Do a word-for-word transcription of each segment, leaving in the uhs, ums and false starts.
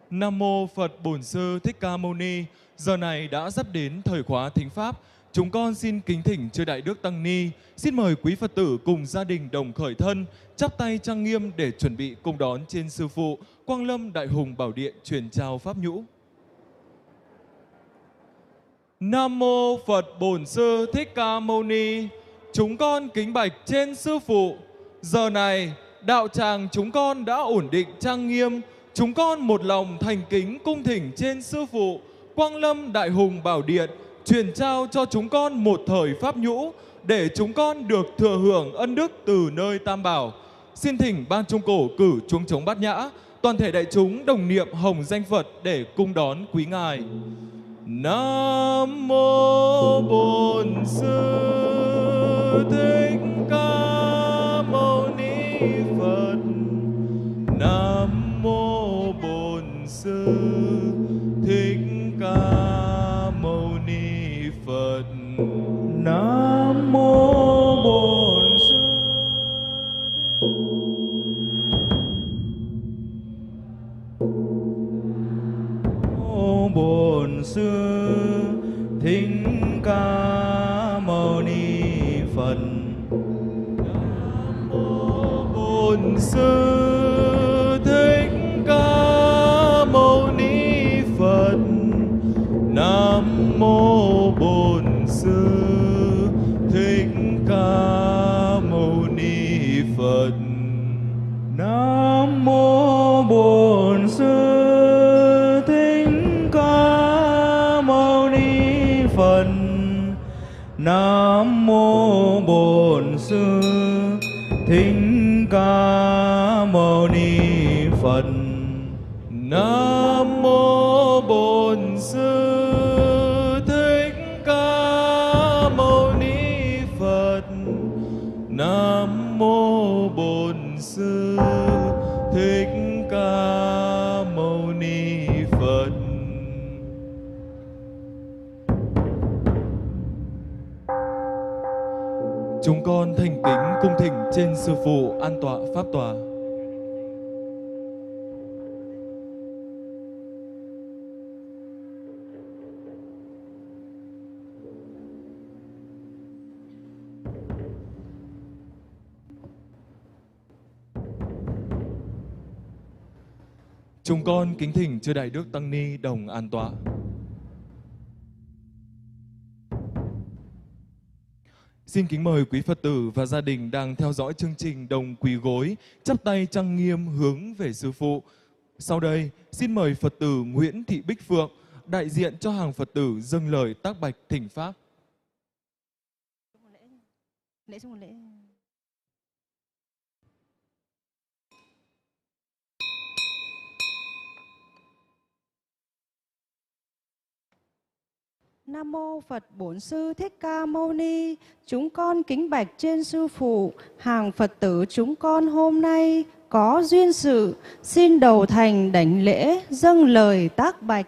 Nam mô Phật Bổn Sư Thích Ca Mâu Ni. Giờ này đã sắp đến thời khóa thính pháp. Chúng con xin kính thỉnh chư Đại Đức Tăng Ni. Xin mời quý Phật tử cùng gia đình đồng khởi thân, chắp tay trang nghiêm để chuẩn bị cùng đón trên Sư Phụ Quang Lâm Đại Hùng Bảo Điện truyền trao Pháp Nhũ. Nam mô Phật Bổn Sư Thích Ca Mâu Ni. Chúng con kính bạch trên Sư Phụ. Giờ này, đạo tràng chúng con đã ổn định trang nghiêm. Chúng con một lòng thành kính cung thỉnh trên Sư Phụ Quang Lâm Đại Hùng Bảo Điện truyền trao cho chúng con một thời Pháp Nhũ để chúng con được thừa hưởng ân đức từ nơi Tam Bảo. Xin thỉnh ban trung cổ cử chuông trống bát nhã, toàn thể đại chúng đồng niệm hồng danh Phật để cung đón quý ngài. Nam mô Bổn Sư Thích Ca Mâu Ni Phật. Nam mô Bổn Sư Thích Ca Mâu Ni Phật. Nam mô Bổn Sư Mô Bổn Sư Thích Ca Mâu Ni Phật. Nam mô Bổn Sư Thích Ca Mâu Ni Phật. Nam mô Bổn Sư Thích Ca Mâu Ni Phật. Nam mô Bổn Sư Thích Ca Mâu Ni Phật. Nam mô Bổn Sư Thích Ca Mâu Ni Phật. Nam mô Bổn Sư Thích Ca Mâu Ni Phật. Nam mô Bổn Sư Thích Ca Mâu Ni Phật. Chúng con thành kính cung thỉnh trên Sư Phụ an tọa pháp tòa. Chúng con kính thỉnh chư Đại Đức Tăng Ni đồng an tọa. Xin kính mời quý Phật tử và gia đình đang theo dõi chương trình đồng quỳ gối, chắp tay trang nghiêm hướng về Sư Phụ. Sau đây, xin mời Phật tử Nguyễn Thị Bích Phượng, đại diện cho hàng Phật tử dâng lời tác bạch thỉnh Pháp. Lễ chung một lễ. Nam mô Phật Bổn Sư Thích Ca Mâu Ni. Chúng con kính bạch trên Sư Phụ, hàng Phật tử chúng con hôm nay có duyên sự, xin đầu thành đảnh lễ dâng lời tác bạch.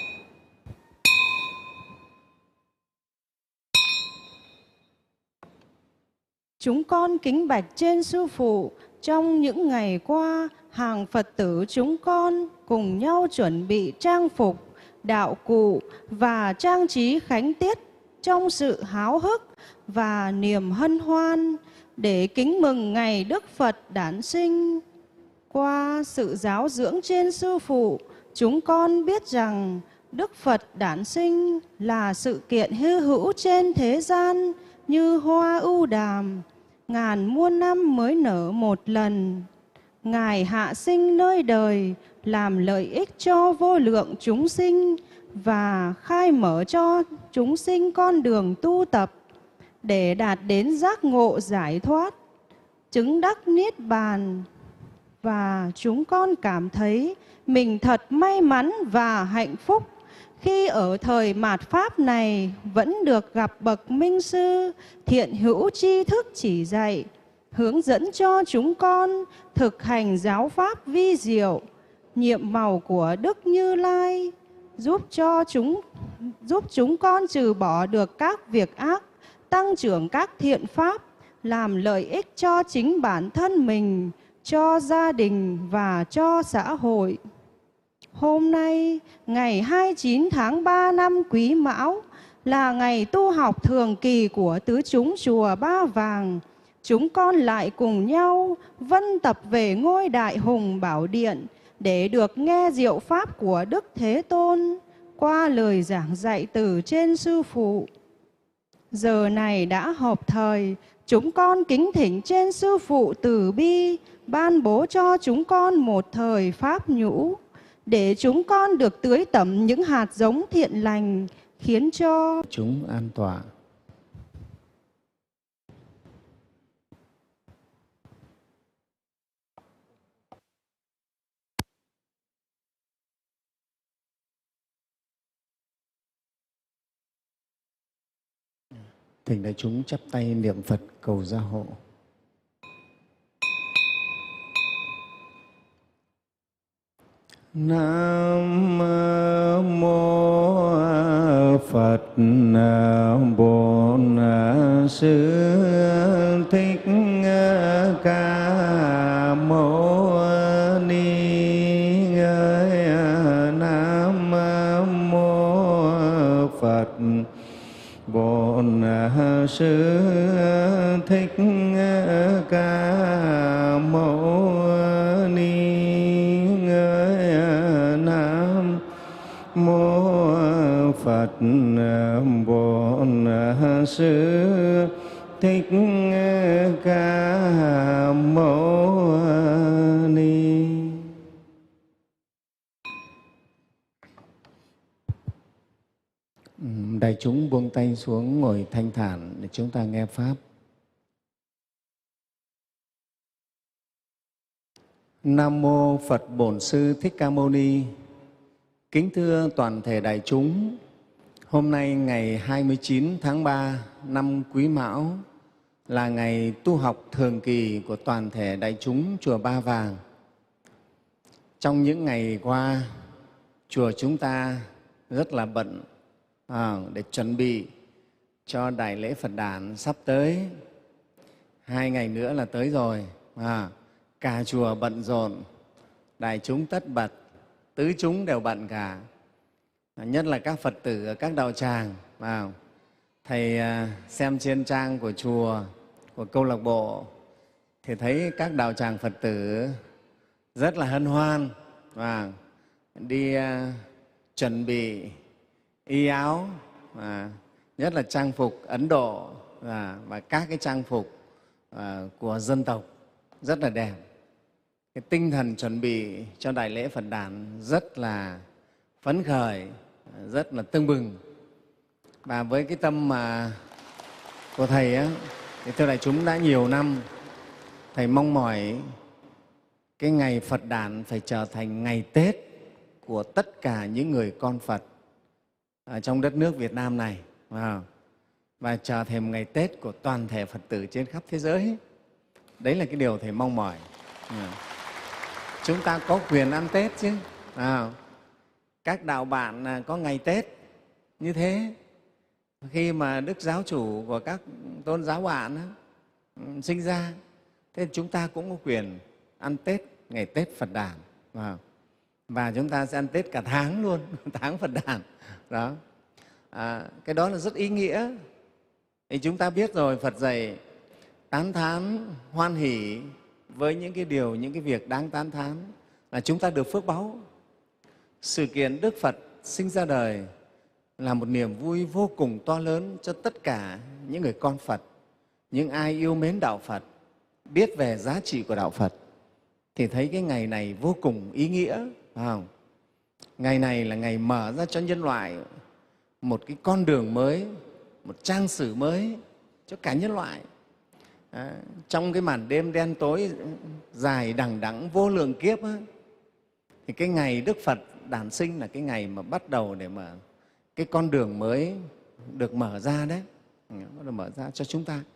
Chúng con kính bạch trên Sư Phụ, trong những ngày qua, hàng Phật tử chúng con cùng nhau chuẩn bị trang phục, đạo cụ và trang trí khánh tiết trong sự háo hức và niềm hân hoan để kính mừng ngày Đức Phật đản sinh. Qua sự giáo dưỡng trên Sư Phụ, chúng con biết rằng Đức Phật đản sinh là sự kiện hy hữu trên thế gian như hoa ưu đàm, ngàn muôn năm mới nở một lần. Ngài hạ sinh nơi đời làm lợi ích cho vô lượng chúng sinh và khai mở cho chúng sinh con đường tu tập để đạt đến giác ngộ giải thoát, chứng đắc niết bàn. Và chúng con cảm thấy mình thật may mắn và hạnh phúc khi ở thời mạt Pháp này vẫn được gặp bậc minh sư thiện hữu tri thức chỉ dạy, hướng dẫn cho chúng con thực hành giáo pháp vi diệu, nhiệm màu của Đức Như Lai, giúp cho chúng giúp chúng con trừ bỏ được các việc ác, tăng trưởng các thiện pháp, làm lợi ích cho chính bản thân mình, cho gia đình và cho xã hội. Hôm nay, ngày hai mươi chín tháng ba năm Quý Mão, là ngày tu học thường kỳ của tứ chúng chùa Ba Vàng. Chúng con lại cùng nhau vân tập về ngôi Đại Hùng Bảo Điện để được nghe diệu pháp của Đức Thế Tôn qua lời giảng dạy từ trên Sư Phụ. Giờ này đã hợp thời, chúng con kính thỉnh trên Sư Phụ từ bi ban bố cho chúng con một thời pháp nhũ, để chúng con được tưới tẩm những hạt giống thiện lành, khiến cho chúng an tọa. Thỉnh đại chúng chắp tay niệm Phật cầu gia hộ. Nam mô Phật Bổn Sư Thích Ca Mâu Ni. Nam mô Phật Bổn Sư Thích Ca Mâu Ni. Nam mô Phật Bổn Sư Thích Ca Mâu Ni. Đại chúng buông tay xuống ngồi thanh thản để chúng ta nghe Pháp. Nam mô Phật Bổn Sư Thích Ca Mâu Ni. Kính thưa toàn thể đại chúng, hôm nay ngày hai mươi chín tháng ba năm Quý Mão là ngày tu học thường kỳ của toàn thể đại chúng chùa Ba Vàng. Trong những ngày qua, chùa chúng ta rất là bận à, để chuẩn bị cho Đại lễ Phật đản sắp tới. Hai ngày nữa là tới rồi. À, cả chùa bận rộn, đại chúng tất bật, tứ chúng đều bận cả. Nhất là các Phật tử ở các đạo tràng. À, Thầy xem trên trang của chùa, của câu lạc bộ, thì thấy các đạo tràng Phật tử rất là hân hoan, và đi uh, chuẩn bị y áo, à, nhất là trang phục Ấn Độ à, và các cái trang phục à, của dân tộc rất là đẹp. Cái tinh thần chuẩn bị cho Đại lễ Phật đản rất là phấn khởi, rất là tưng bừng. Và với cái tâm mà của Thầy á, thì thưa đại chúng, đã nhiều năm Thầy mong mỏi cái ngày Phật đản phải trở thành ngày Tết của tất cả những người con Phật ở trong đất nước Việt Nam này, wow. Và trở thành ngày Tết của toàn thể Phật tử trên khắp thế giới. Đấy là cái điều Thầy mong mỏi. À, chúng ta có quyền ăn Tết chứ. À, các đạo bạn có ngày Tết như thế. Khi mà Đức Giáo chủ của các tôn giáo bạn á, sinh ra, thế chúng ta cũng có quyền ăn Tết, ngày Tết Phật đản. À, và chúng ta sẽ ăn Tết cả tháng luôn, tháng Phật đản. Đó. À, cái đó là rất ý nghĩa. Thì chúng ta biết rồi, Phật dạy tán thán, hoan hỷ với những cái điều, những cái việc đáng tán thán là chúng ta được phước báu. Sự kiện Đức Phật sinh ra đời là một niềm vui vô cùng to lớn cho tất cả những người con Phật, những ai yêu mến Đạo Phật, biết về giá trị của Đạo Phật, thì thấy cái ngày này vô cùng ý nghĩa. Phải không? Ngày này là ngày mở ra cho nhân loại một cái con đường mới, một trang sử mới cho cả nhân loại. À, trong cái màn đêm đen tối dài đằng đẵng vô lượng kiếp á, thì cái ngày Đức Phật đản sinh là cái ngày mà bắt đầu để mà cái con đường mới được mở ra đấy, được mở ra cho chúng ta.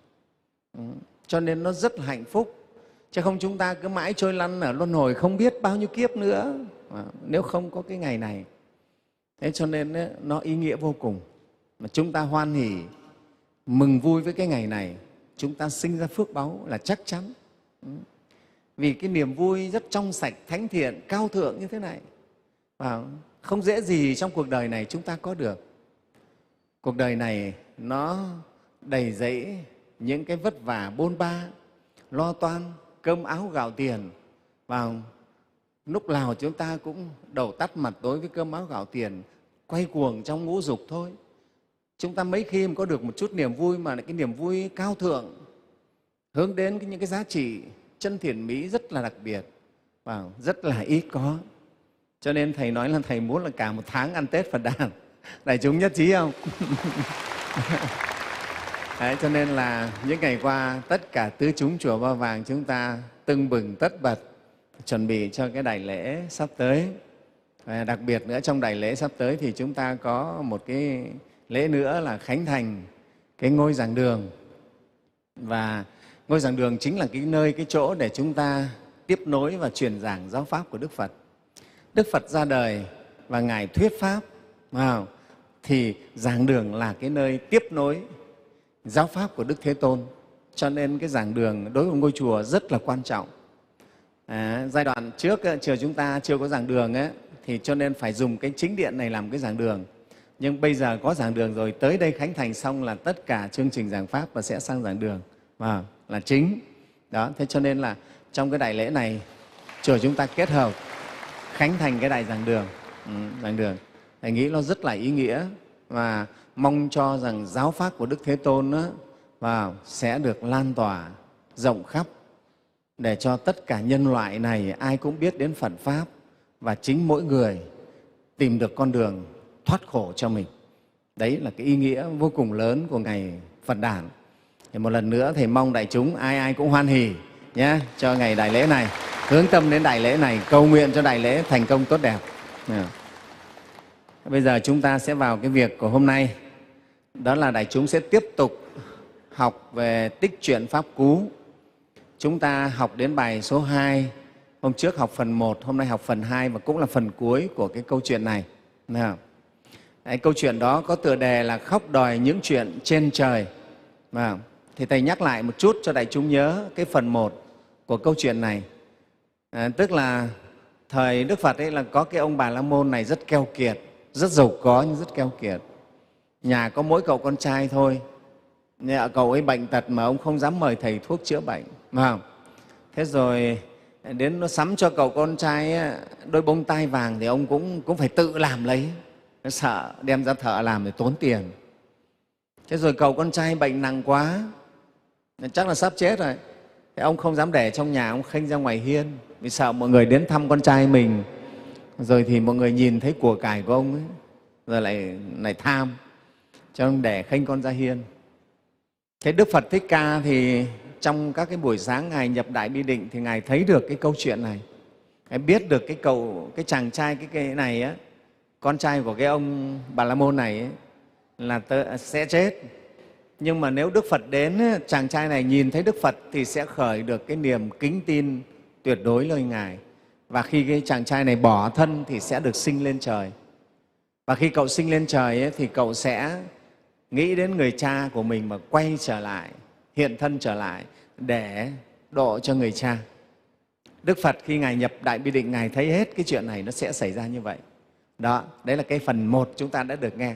Cho nên nó rất là hạnh phúc, chứ không chúng ta cứ mãi trôi lăn ở luân hồi không biết bao nhiêu kiếp nữa à, nếu không có cái ngày này. Thế cho nên ấy, nó ý nghĩa vô cùng. Mà chúng ta hoan hỉ, mừng vui với cái ngày này, chúng ta sinh ra phước báu là chắc chắn. Vì cái niềm vui rất trong sạch, thánh thiện, cao thượng như thế này, Và không dễ gì trong cuộc đời này chúng ta có được. Cuộc đời này nó đầy rẫy những cái vất vả bôn ba, lo toan, cơm áo gạo tiền. Và lúc nào chúng ta cũng đầu tắt mặt tối với cơm áo gạo tiền, quay cuồng trong ngũ dục thôi. Chúng ta mấy khi mà có được một chút niềm vui mà cái niềm vui cao thượng, hướng đến những cái giá trị chân thiện mỹ rất là đặc biệt và rất là ít có. Cho nên Thầy nói là Thầy muốn là cả một tháng ăn Tết Phật đàn. Đại chúng nhất trí không? Đấy, cho nên là những ngày qua tất cả tứ chúng chùa Ba Vàng chúng ta tưng bừng tất bật chuẩn bị cho cái đại lễ sắp tới. Và đặc biệt nữa trong đại lễ sắp tới thì chúng ta có một cái lễ nữa là khánh thành cái ngôi giảng đường. Và ngôi giảng đường chính là cái nơi, cái chỗ để chúng ta tiếp nối và truyền giảng giáo pháp của Đức Phật. Đức Phật ra đời và Ngài thuyết pháp, wow, thì giảng đường là cái nơi tiếp nối giáo pháp của Đức Thế Tôn. Cho nên cái giảng đường đối với ngôi chùa rất là quan trọng. À, giai đoạn trước chùa chúng ta chưa có giảng đường ấy, thì cho nên phải dùng cái chính điện này làm cái giảng đường. Nhưng bây giờ có giảng đường rồi, tới đây khánh thành xong là tất cả chương trình giảng pháp và sẽ sang giảng đường và là chính. Đó, thế cho nên là trong cái đại lễ này chùa chúng ta kết hợp khánh thành cái đại giảng đường. Ừ, giảng đường Thầy nghĩ nó rất là ý nghĩa và mong cho rằng giáo pháp của Đức Thế Tôn đó, và sẽ được lan tỏa rộng khắp để cho tất cả nhân loại này ai cũng biết đến Phật Pháp và chính mỗi người tìm được con đường thoát khổ cho mình. Đấy là cái ý nghĩa vô cùng lớn của ngày Phật đản. Thì một lần nữa Thầy mong đại chúng ai ai cũng hoan hỉ nhé cho ngày đại lễ này, hướng tâm đến đại lễ này, cầu nguyện cho đại lễ thành công tốt đẹp. Bây giờ chúng ta sẽ vào cái việc của hôm nay, đó là đại chúng sẽ tiếp tục học về tích truyện Pháp Cú. Chúng ta học đến bài số hai, hôm trước học phần một, hôm nay học phần hai và cũng là phần cuối của cái câu chuyện này. Đấy, câu chuyện đó có tựa đề là Khóc đòi những chuyện trên trời. Và thì Thầy nhắc lại một chút cho đại chúng nhớ cái phần một của câu chuyện này. À, tức là thời Đức Phật ấy là có cái ông Bà La Môn này rất keo kiệt, rất giàu có nhưng rất keo kiệt. Nhà có mỗi cậu con trai thôi. Nhà cậu ấy bệnh tật mà ông không dám mời thầy thuốc chữa bệnh. Mà thế rồi đến nó sắm cho cậu con trai đôi bông tai vàng thì ông cũng, cũng phải tự làm lấy. Nó sợ đem ra thợ làm thì tốn tiền. Thế rồi cậu con trai bệnh nặng quá, chắc là sắp chết rồi. Thế ông không dám để trong nhà, ông khênh ra ngoài hiên vì sợ mọi người đến thăm con trai mình. Rồi thì mọi người nhìn thấy của cải của ông ấy, rồi lại, lại tham, cho ông để khênh con ra hiên. Thế Đức Phật Thích Ca thì trong các cái buổi sáng Ngài nhập Đại Bi Định thì Ngài thấy được cái câu chuyện này. Ngài biết được cái cậu, cái chàng trai cái, cái này á, con trai của cái ông Bà La Môn này ấy, là tớ, sẽ chết. Nhưng mà nếu Đức Phật đến, chàng trai này nhìn thấy Đức Phật thì sẽ khởi được cái niềm kính tin tuyệt đối nơi Ngài. Và khi cái chàng trai này bỏ thân thì sẽ được sinh lên trời. Và khi cậu sinh lên trời ấy, thì cậu sẽ nghĩ đến người cha của mình mà quay trở lại, hiện thân trở lại để độ cho người cha. Đức Phật khi Ngài nhập Đại Bi Định, Ngài thấy hết cái chuyện này nó sẽ xảy ra như vậy. Đó, đấy là cái phần một chúng ta đã được nghe.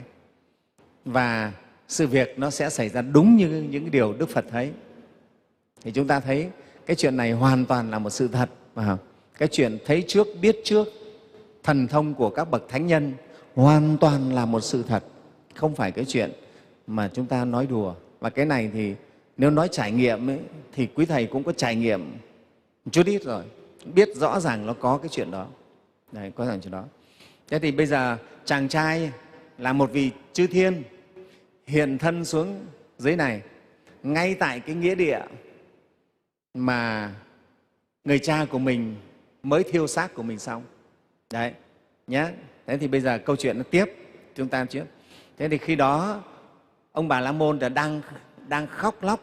Và sự việc nó sẽ xảy ra đúng như những điều Đức Phật thấy. Thì chúng ta thấy cái chuyện này hoàn toàn là một sự thật. Cái chuyện thấy trước, biết trước, thần thông của các bậc thánh nhân hoàn toàn là một sự thật, không phải cái chuyện mà chúng ta nói đùa. Và cái này thì nếu nói trải nghiệm ấy, thì quý thầy cũng có trải nghiệm một chút ít rồi, biết rõ ràng nó có cái chuyện đó. Đấy, có rằng chuyện đó. Thế thì bây giờ chàng trai là một vị chư thiên hiện thân xuống dưới này, ngay tại cái nghĩa địa mà người cha của mình mới thiêu xác của mình xong. Đấy, nhé. Thế thì bây giờ câu chuyện nó tiếp, chúng ta trước. Thế thì khi đó ông Bà La Môn đã đang, đang khóc lóc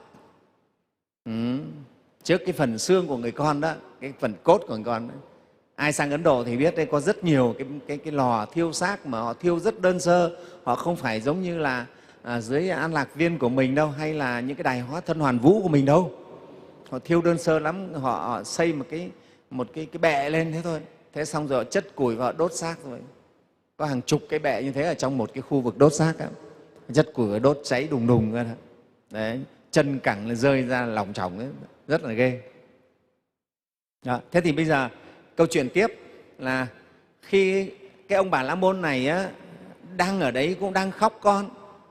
ừ, trước cái phần xương của người con đó, cái phần cốt của người con đó. Ai sang Ấn Độ thì biết đây có rất nhiều cái, cái, cái lò thiêu xác mà họ thiêu rất đơn sơ. Họ không phải giống như là à, dưới An Lạc Viên của mình đâu, hay là những cái đài hóa thân Hoàn Vũ của mình đâu. Họ thiêu đơn sơ lắm, họ, họ xây một cái, một cái, cái bệ lên thế thôi. Thế xong rồi họ chất củi và họ đốt xác rồi. Có hàng chục cái bệ như thế ở trong một cái khu vực đốt xác đó. Chất củi và đốt cháy đùng đùng ra. Đấy, chân cẳng là rơi ra lòng tròng ấy, rất là ghê. Đó. Thế thì bây giờ câu chuyện tiếp là khi cái ông Bà La Môn này á, đang ở đấy cũng đang khóc con,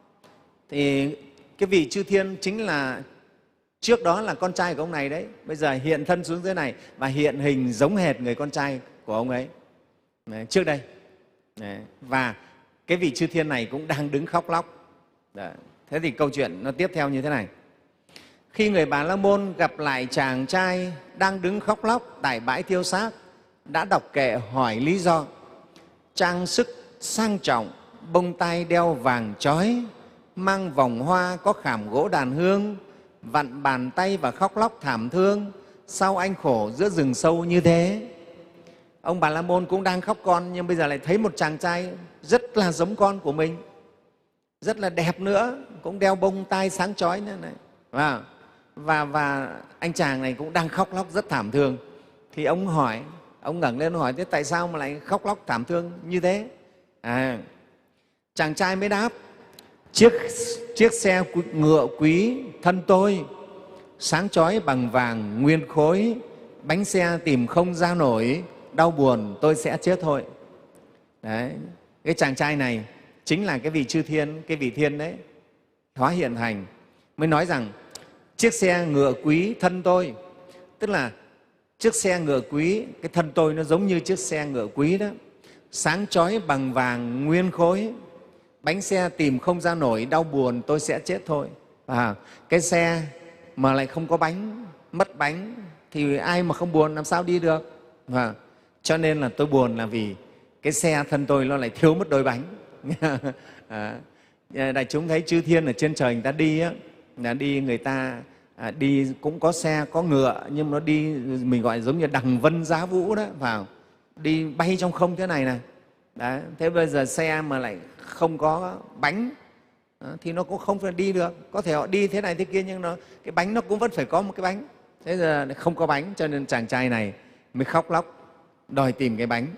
thì cái vị chư thiên chính là trước đó là con trai của ông này đấy, bây giờ hiện thân xuống dưới này và hiện hình giống hệt người con trai của ông ấy đấy, trước đây. Đấy. Và cái vị chư thiên này cũng đang đứng khóc lóc. Đấy. Thế thì câu chuyện nó tiếp theo như thế này. Khi người Bà La Môn gặp lại chàng trai đang đứng khóc lóc tại bãi thiêu xác, đã đọc kệ hỏi lý do. Trang sức sang trọng, bông tai đeo vàng chói, mang vòng hoa có khảm gỗ đàn hương, vặn bàn tay và khóc lóc thảm thương. Sao anh khổ giữa rừng sâu như thế? Ông Bà La Môn cũng đang khóc con, nhưng bây giờ lại thấy một chàng trai rất là giống con của mình, rất là đẹp nữa, cũng đeo bông tai sáng chói nữa này. Và, và, và anh chàng này cũng đang khóc lóc rất thảm thương. Thì ông hỏi, ông ngẩng lên hỏi, thế tại sao mà lại khóc lóc thảm thương như thế? À, chàng trai mới đáp, chiếc, chiếc xe ngựa quý thân tôi, sáng chói bằng vàng nguyên khối, bánh xe tìm không ra nổi, đau buồn tôi sẽ chết thôi. Đấy, cái chàng trai này chính là cái vị chư thiên, cái vị thiên đấy, hóa hiện thành, mới nói rằng chiếc xe ngựa quý thân tôi, tức là chiếc xe ngựa quý, cái thân tôi nó giống như chiếc xe ngựa quý đó, sáng chói bằng vàng nguyên khối, bánh xe tìm không ra nổi, đau buồn tôi sẽ chết thôi. À, cái xe mà lại không có bánh, mất bánh thì ai mà không buồn làm sao đi được. À, cho nên là tôi buồn là vì cái xe thân tôi nó lại thiếu mất đôi bánh. À, đại chúng thấy chư thiên ở trên trời người ta đi á, là đi người ta à, đi cũng có xe có ngựa, nhưng nó đi mình gọi giống như đằng vân giá vũ đó, vào đi bay trong không thế này này. Đấy, thế bây giờ xe mà lại không có bánh à, thì nó cũng không phải đi được. Có thể họ đi thế này thế kia nhưng nó cái bánh nó cũng vẫn phải có một cái bánh. Thế giờ không có bánh cho nên chàng trai này mới khóc lóc đòi tìm cái bánh.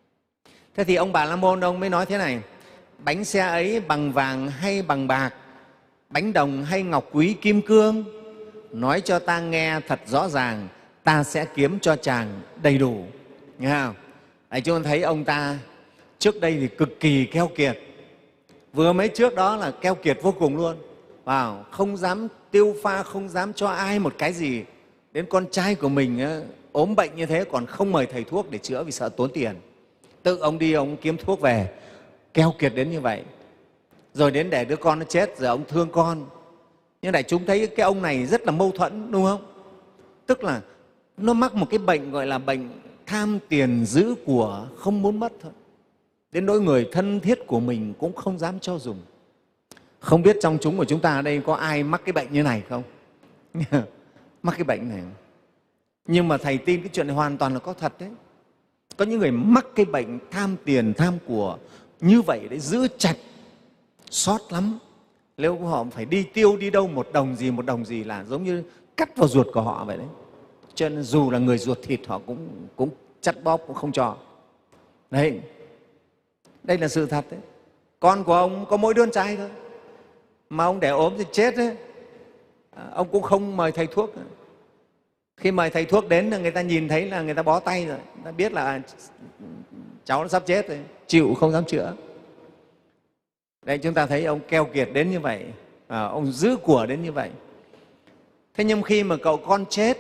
Thế thì ông Bà La Môn ông mới nói thế này, bánh xe ấy bằng vàng hay bằng bạc, bánh đồng hay ngọc quý kim cương, nói cho ta nghe thật rõ ràng, ta sẽ kiếm cho chàng đầy đủ. Nghe không? Đấy, chúng ta thấy ông ta trước đây thì cực kỳ keo kiệt, vừa mới trước đó là keo kiệt vô cùng luôn, wow, không dám tiêu pha, không dám cho ai một cái gì. Đến con trai của mình á, ốm bệnh như thế còn không mời thầy thuốc để chữa vì sợ tốn tiền. Tự ông đi ông kiếm thuốc về, keo kiệt đến như vậy. Rồi đến để đứa con nó chết, rồi ông thương con. Nhưng đại chúng thấy cái ông này rất là mâu thuẫn, đúng không? Tức là nó mắc một cái bệnh gọi là bệnh tham tiền giữ của, không muốn mất thôi. Đến nỗi người thân thiết của mình cũng không dám cho dùng. Không biết trong chúng của chúng ta ở đây có ai mắc cái bệnh như này không? Mắc cái bệnh này. Nhưng mà Thầy tin cái chuyện này hoàn toàn là có thật đấy. Có những người mắc cái bệnh tham tiền, tham của như vậy đấy, giữ chặt, xót lắm. Nếu họ phải đi tiêu đi đâu một đồng gì, một đồng gì là giống như cắt vào ruột của họ vậy đấy. Cho nên dù là người ruột thịt họ cũng, cũng chặt bóp, cũng không cho. Đấy, đây là sự thật đấy. Con của ông có mỗi đứa con trai thôi, mà ông để ốm thì chết đấy. Ông cũng không mời thầy thuốc. Khi mời thầy thuốc đến là người ta nhìn thấy là người ta bó tay rồi, người ta biết là cháu nó sắp chết rồi, chịu không dám chữa. Đây chúng ta thấy ông keo kiệt đến như vậy, à, ông giữ của đến như vậy. Thế nhưng khi mà cậu con chết,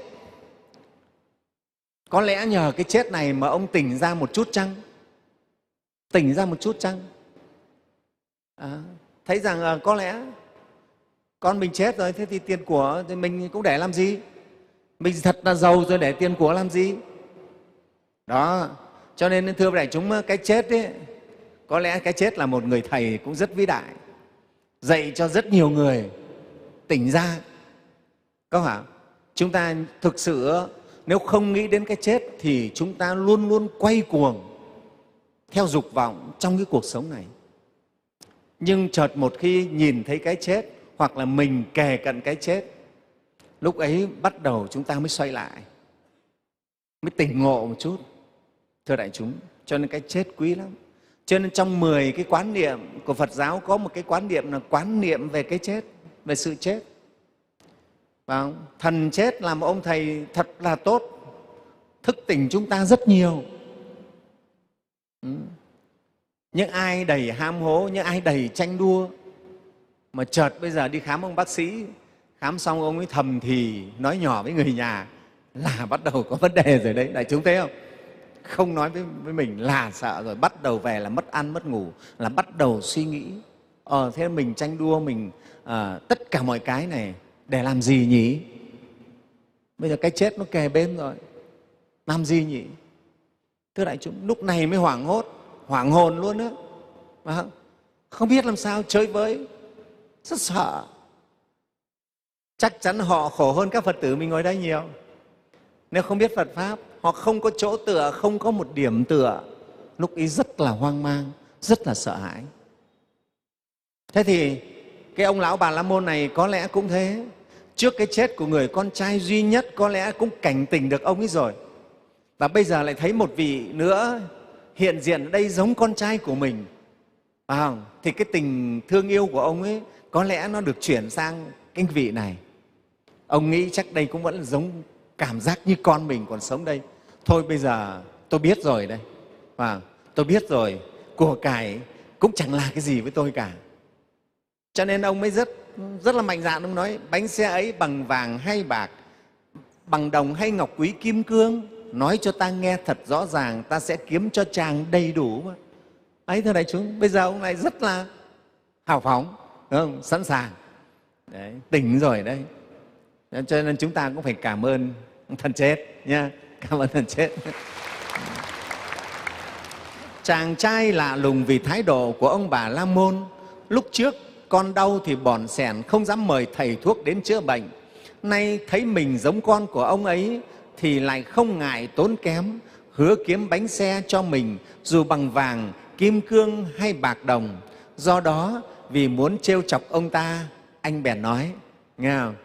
có lẽ nhờ cái chết này mà ông tỉnh ra một chút chăng? Tỉnh ra một chút chăng? À, thấy rằng à, có lẽ con mình chết rồi, thế thì tiền của thì mình cũng để làm gì? Mình thật là giàu rồi để tiền của làm gì? Đó, cho nên thưa đại chúng, cái chết ấy, có lẽ cái chết là một người thầy cũng rất vĩ đại, dạy cho rất nhiều người tỉnh ra. Có phải? Chúng ta thực sự nếu không nghĩ đến cái chết thì chúng ta luôn luôn quay cuồng theo dục vọng trong cái cuộc sống này. Nhưng chợt một khi nhìn thấy cái chết hoặc là mình kề cận cái chết, lúc ấy bắt đầu chúng ta mới xoay lại, mới tỉnh ngộ một chút. thưa đại chúng. Cho nên cái chết quý lắm. Cho nên trong mười cái quán niệm của Phật giáo có một cái quán niệm là quán niệm về cái chết, về sự chết. Và thần chết là một ông thầy thật là tốt, thức tỉnh chúng ta rất nhiều. Ừ. Những ai đầy ham hố, những ai đầy tranh đua, mà chợt bây giờ đi khám ông bác sĩ, khám xong ông ấy thầm thì nói nhỏ với người nhà là bắt đầu có vấn đề rồi đấy. Đại chúng thấy không? Không nói với, với mình là sợ rồi, bắt đầu về là mất ăn mất ngủ, là bắt đầu suy nghĩ ờ thế mình tranh đua mình à, tất cả mọi cái này để làm gì nhỉ? Bây giờ cái chết nó kề bên rồi, làm gì nhỉ? Thưa đại chúng, lúc này mới hoảng hốt, hoảng hồn luôn đó, à, không biết làm sao chơi với, rất sợ. Chắc chắn họ khổ hơn các Phật tử mình ngồi đây nhiều. Nếu không biết Phật Pháp, họ không có chỗ tựa, không có một điểm tựa, lúc ấy rất là hoang mang, rất là sợ hãi. Thế thì cái ông lão Bà La Môn này có lẽ cũng thế. Trước cái chết của người con trai duy nhất có lẽ cũng cảnh tỉnh được ông ấy rồi. Và bây giờ lại thấy một vị nữa hiện diện ở đây giống con trai của mình. À, thì cái tình thương yêu của ông ấy có lẽ nó được chuyển sang cái vị này. Ông nghĩ chắc đây cũng vẫn là giống cảm giác như con mình còn sống đây. Thôi bây giờ tôi biết rồi đây. À, tôi biết rồi, của cải cũng chẳng là cái gì với tôi cả. Cho nên ông mới rất, rất là mạnh dạn, ông nói bánh xe ấy bằng vàng hay bạc, bằng đồng hay ngọc quý kim cương, nói cho ta nghe thật rõ ràng, ta sẽ kiếm cho chàng đầy đủ. Ấy thưa đại chúng, bây giờ ông này rất là hào phóng, đúng không? Sẵn sàng. Đấy, tỉnh rồi đấy. Cho nên chúng ta cũng phải cảm ơn thần chết nha, cảm ơn thần chết. Chàng trai lạ lùng vì thái độ của ông Bà La Môn. Lúc trước con đau thì bỏn sẻn, không dám mời thầy thuốc đến chữa bệnh. Nay thấy mình giống con của ông ấy thì lại không ngại tốn kém, hứa kiếm bánh xe cho mình dù bằng vàng, kim cương hay bạc đồng. Do đó vì muốn trêu chọc ông ta, anh bèn nói, nghe không?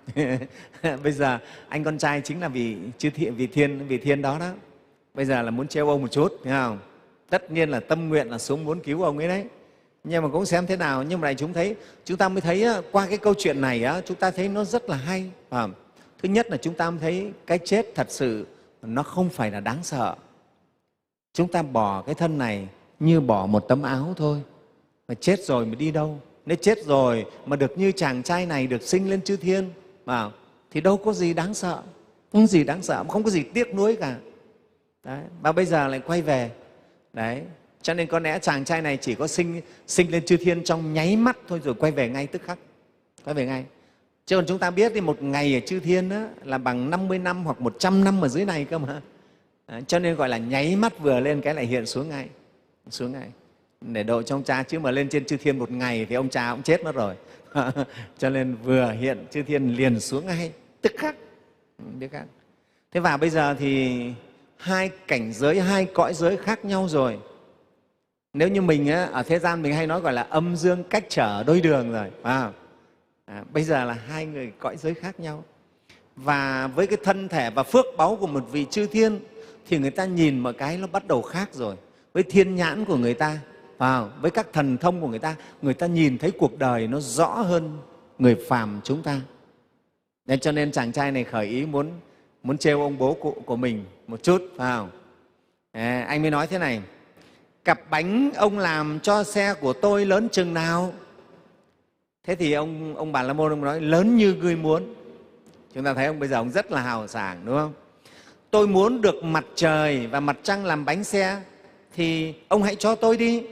Bây giờ anh con trai chính là vì chư thiện, vì thiên, vì thiên đó đó. Bây giờ là muốn trêu ông một chút, nghe không? Tất nhiên là tâm nguyện là xuống muốn cứu ông ấy đấy. Nhưng mà cũng xem thế nào. Nhưng mà này chúng thấy, chúng ta mới thấy qua cái câu chuyện này chúng ta thấy nó rất là hay. À, thứ nhất là chúng ta mới thấy cái chết thật sự nó không phải là đáng sợ. Chúng ta bỏ cái thân này như bỏ một tấm áo thôi. Mà chết rồi mà đi đâu? Nếu chết rồi mà được như chàng trai này được sinh lên chư thiên à, thì đâu có gì đáng sợ, không có gì đáng sợ, không có gì tiếc nuối cả. Đấy. Mà bây giờ lại quay về. Đấy. Cho nên có lẽ chàng trai này chỉ có sinh, sinh lên chư thiên trong nháy mắt thôi rồi quay về ngay tức khắc. Quay về ngay. Chứ còn chúng ta biết thì một ngày ở chư thiên đó là bằng năm mươi năm hoặc một trăm năm ở dưới này cơ mà. Đấy. Cho nên gọi là nháy mắt vừa lên cái lại hiện xuống ngay. Xuống ngay. Để độ cho ông cha, chứ mà lên trên chư thiên một ngày thì ông cha cũng chết mất rồi. Cho nên vừa hiện chư thiên liền xuống ngay, tức khắc. Tức khắc. Thế và bây giờ thì hai cảnh giới, hai cõi giới khác nhau rồi. Nếu như mình á, ở thế gian mình hay nói gọi là âm dương cách trở đôi đường rồi. À, à, bây giờ là hai người cõi giới khác nhau. Và với cái thân thể và phước báu của một vị chư thiên thì người ta nhìn một cái nó bắt đầu khác rồi. Với thiên nhãn của người ta, à, với các thần thông của người ta, người ta nhìn thấy cuộc đời nó rõ hơn người phàm chúng ta. Nên cho nên chàng trai này khởi ý muốn muốn trêu ông bố cụ của mình một chút, phải không? À, anh mới nói thế này: cặp bánh ông làm cho xe của tôi lớn chừng nào? Thế thì ông ông Bà La Môn ông nói lớn như ngươi muốn. Chúng ta thấy ông bây giờ ông rất là hào sảng, đúng không? Tôi muốn được mặt trời và mặt trăng làm bánh xe thì ông hãy cho tôi đi.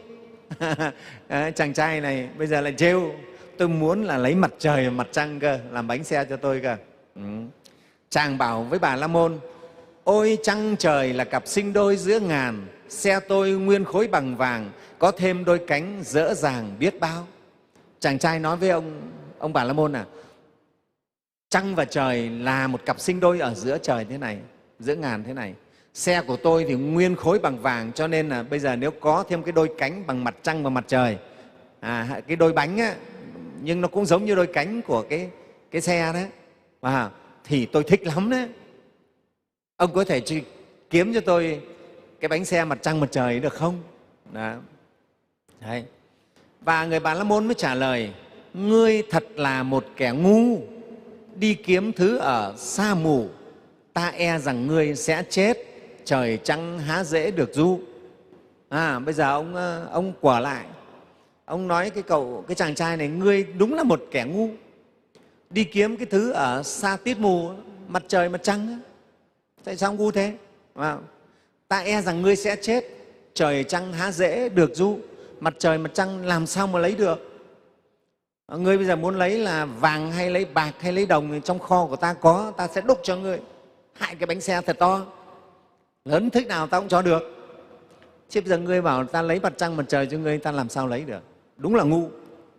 À, chàng trai này bây giờ lại trêu tôi muốn là lấy mặt trời và mặt trăng cơ, làm bánh xe cho tôi cơ. Ừ. Chàng bảo với Bà La Môn: ôi trăng trời là cặp sinh đôi giữa ngàn, xe tôi nguyên khối bằng vàng, có thêm đôi cánh dỡ dàng biết bao. Chàng trai nói với ông ông Bà La Môn là trăng và trời là một cặp sinh đôi ở giữa trời thế này, giữa ngàn thế này. Xe của tôi thì nguyên khối bằng vàng, cho nên là bây giờ nếu có thêm cái đôi cánh bằng mặt trăng và mặt trời, à, cái đôi bánh á, nhưng nó cũng giống như đôi cánh của cái, cái xe đấy, à, thì tôi thích lắm đấy. Ông có thể kiếm cho tôi cái bánh xe mặt trăng mặt trời được không? Đó. Đấy. Và người Bà La Môn mới trả lời: ngươi thật là một kẻ ngu, đi kiếm thứ ở xa mù, ta e rằng ngươi sẽ chết, trời trăng há dễ được du. À, bây giờ ông ông quả lại, ông nói cái cậu cái chàng trai này: ngươi đúng là một kẻ ngu, đi kiếm cái thứ ở xa tít mù, mặt trời mặt trăng. Tại sao ngu thế? À, ta e rằng ngươi sẽ chết, trời trăng há dễ được du. Mặt trời mặt trăng làm sao mà lấy được? À, ngươi bây giờ muốn lấy là vàng hay lấy bạc hay lấy đồng thì trong kho của ta có, ta sẽ đúc cho ngươi hai cái bánh xe thật to, lớn thích nào ta cũng cho được. Chứ bây giờ ngươi bảo ta lấy mặt trăng mặt trời cho ngươi, ta làm sao lấy được? Đúng là ngu.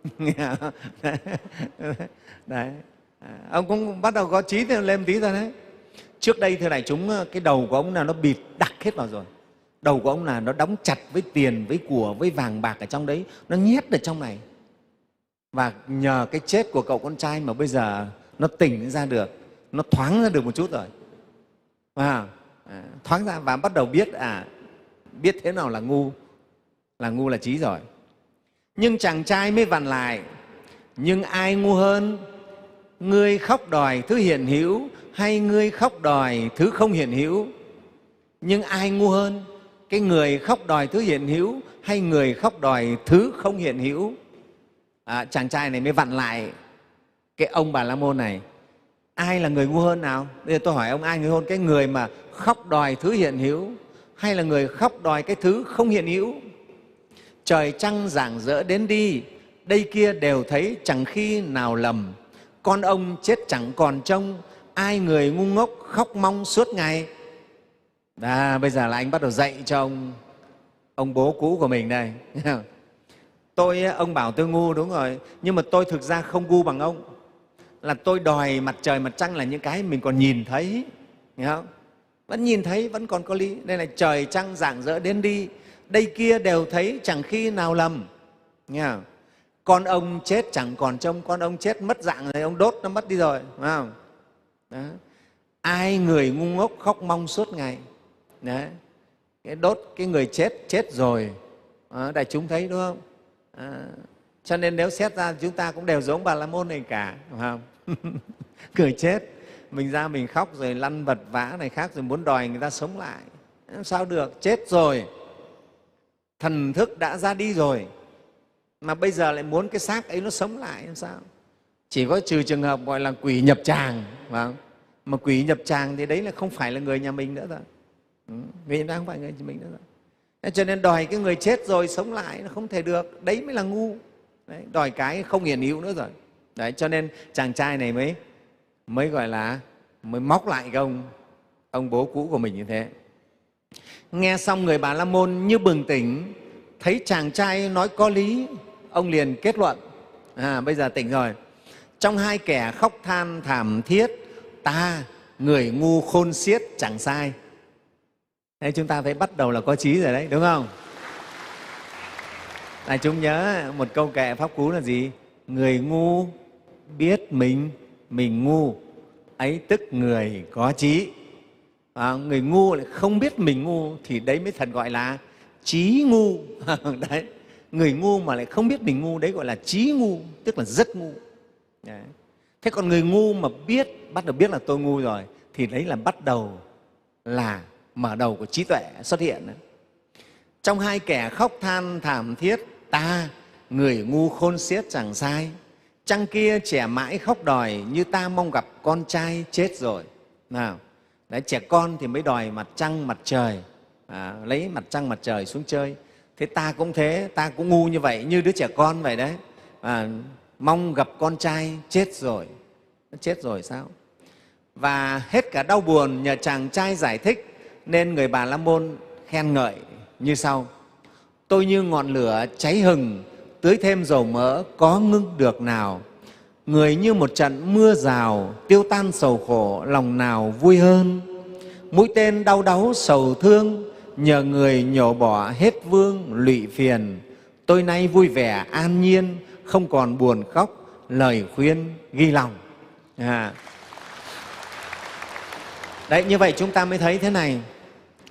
Đấy. Ông cũng bắt đầu có trí thì lên tí rồi đấy. Trước đây thưa đại chúng, cái đầu của ông là nó bịt đặc hết vào rồi. Đầu của ông là nó đóng chặt với tiền, với của, với vàng bạc ở trong đấy, nó nhét ở trong này. Và nhờ cái chết của cậu con trai mà bây giờ nó tỉnh ra được, nó thoáng ra được một chút rồi. À, thoáng ra và bắt đầu biết à biết thế nào là ngu, là ngu là trí rồi. Nhưng chàng trai mới vặn lại: nhưng ai ngu hơn, ngươi khóc đòi thứ hiện hữu hay ngươi khóc đòi thứ không hiện hữu? Nhưng ai ngu hơn, cái người khóc đòi thứ hiện hữu hay người khóc đòi thứ không hiện hữu? À, chàng trai này mới vặn lại cái ông Bà La Môn này: ai là người ngu hơn nào? Bây giờ tôi hỏi ông, ai ngu hơn, cái người mà khóc đòi thứ hiện hữu hay là người khóc đòi cái thứ không hiện hữu? Trời trăng rạng rỡ đến đi, đây kia đều thấy chẳng khi nào lầm, con ông chết chẳng còn trông, ai người ngu ngốc khóc mong suốt ngày. À, bây giờ là anh bắt đầu dạy cho ông, ông bố cũ của mình đây. Tôi, ông bảo tôi ngu, đúng rồi, nhưng mà tôi thực ra không ngu bằng ông. Là tôi đòi mặt trời, mặt trăng là những cái mình còn nhìn thấy, hiểu không? Vẫn nhìn thấy, vẫn còn có lý. Đây là trời trăng rạng rỡ đến đi, đây kia đều thấy chẳng khi nào lầm. Nghe không? Con ông chết chẳng còn trông, con ông chết mất dạng rồi, ông đốt nó mất đi rồi, phải không? Đó. Ai người ngu ngốc khóc mong suốt ngày. Đấy. Cái đốt cái người chết, chết rồi. À, đại chúng thấy đúng không? À, cho nên nếu xét ra chúng ta cũng đều giống Bà La Môn này cả, phải không? Người chết, mình ra mình khóc rồi lăn vật vã này khác, rồi muốn đòi người ta sống lại. Sao được? Chết rồi, thần thức đã ra đi rồi, mà bây giờ lại muốn cái xác ấy nó sống lại làm sao? Chỉ có trừ trường hợp gọi là quỷ nhập tràng, phải không? Mà quỷ nhập tràng thì đấy là không phải là người nhà mình nữa rồi. Ừ, vì đang không phải người nhà mình nữa rồi. Cho nên đòi cái người chết rồi sống lại nó không thể được, đấy mới là ngu. Đấy, đòi cái không hiện hữu nữa rồi. Đấy, cho nên chàng trai này mới mới gọi là mới móc lại cái ông ông bố cũ của mình như thế. Nghe xong người Bà La Môn như bừng tỉnh, thấy chàng trai nói có lý, ông liền kết luận: à, bây giờ tỉnh rồi. Trong hai kẻ khóc than thảm thiết, ta người ngu khôn xiết chẳng sai. Thế chúng ta thấy bắt đầu là có trí rồi đấy, đúng không? Đại chúng nhớ một câu kệ Pháp Cú là gì? Người ngu biết mình mình ngu, ấy tức người có trí. À, người ngu lại không biết mình ngu thì đấy mới thật gọi là trí ngu. Đấy. Người ngu mà lại không biết mình ngu, đấy gọi là trí ngu, tức là rất ngu. Đấy. Thế còn người ngu mà biết, bắt đầu biết là tôi ngu rồi, thì đấy là bắt đầu là mở đầu của trí tuệ xuất hiện. Trong hai kẻ khóc than thảm thiết, ta người ngu khôn xiết chẳng sai. Trăng kia trẻ mãi khóc đòi, như ta mong gặp con trai chết rồi. Nào, đấy, trẻ con thì mới đòi mặt trăng mặt trời, à, lấy mặt trăng mặt trời xuống chơi. Thế ta cũng thế, ta cũng ngu như vậy, như đứa trẻ con vậy đấy. À, mong gặp con trai chết rồi. Nó chết rồi sao? Và hết cả đau buồn nhờ chàng trai giải thích, nên người Bà La Môn khen ngợi như sau: tôi như ngọn lửa cháy hừng, tưới thêm dầu mỡ có ngưng được nào. Người như một trận mưa rào, tiêu tan sầu khổ, lòng nào vui hơn. Mũi tên đau đáu sầu thương, nhờ người nhổ bỏ hết vương lụy phiền. Tôi nay vui vẻ an nhiên, không còn buồn khóc, lời khuyên ghi lòng. À. Đấy, như vậy chúng ta mới thấy thế này.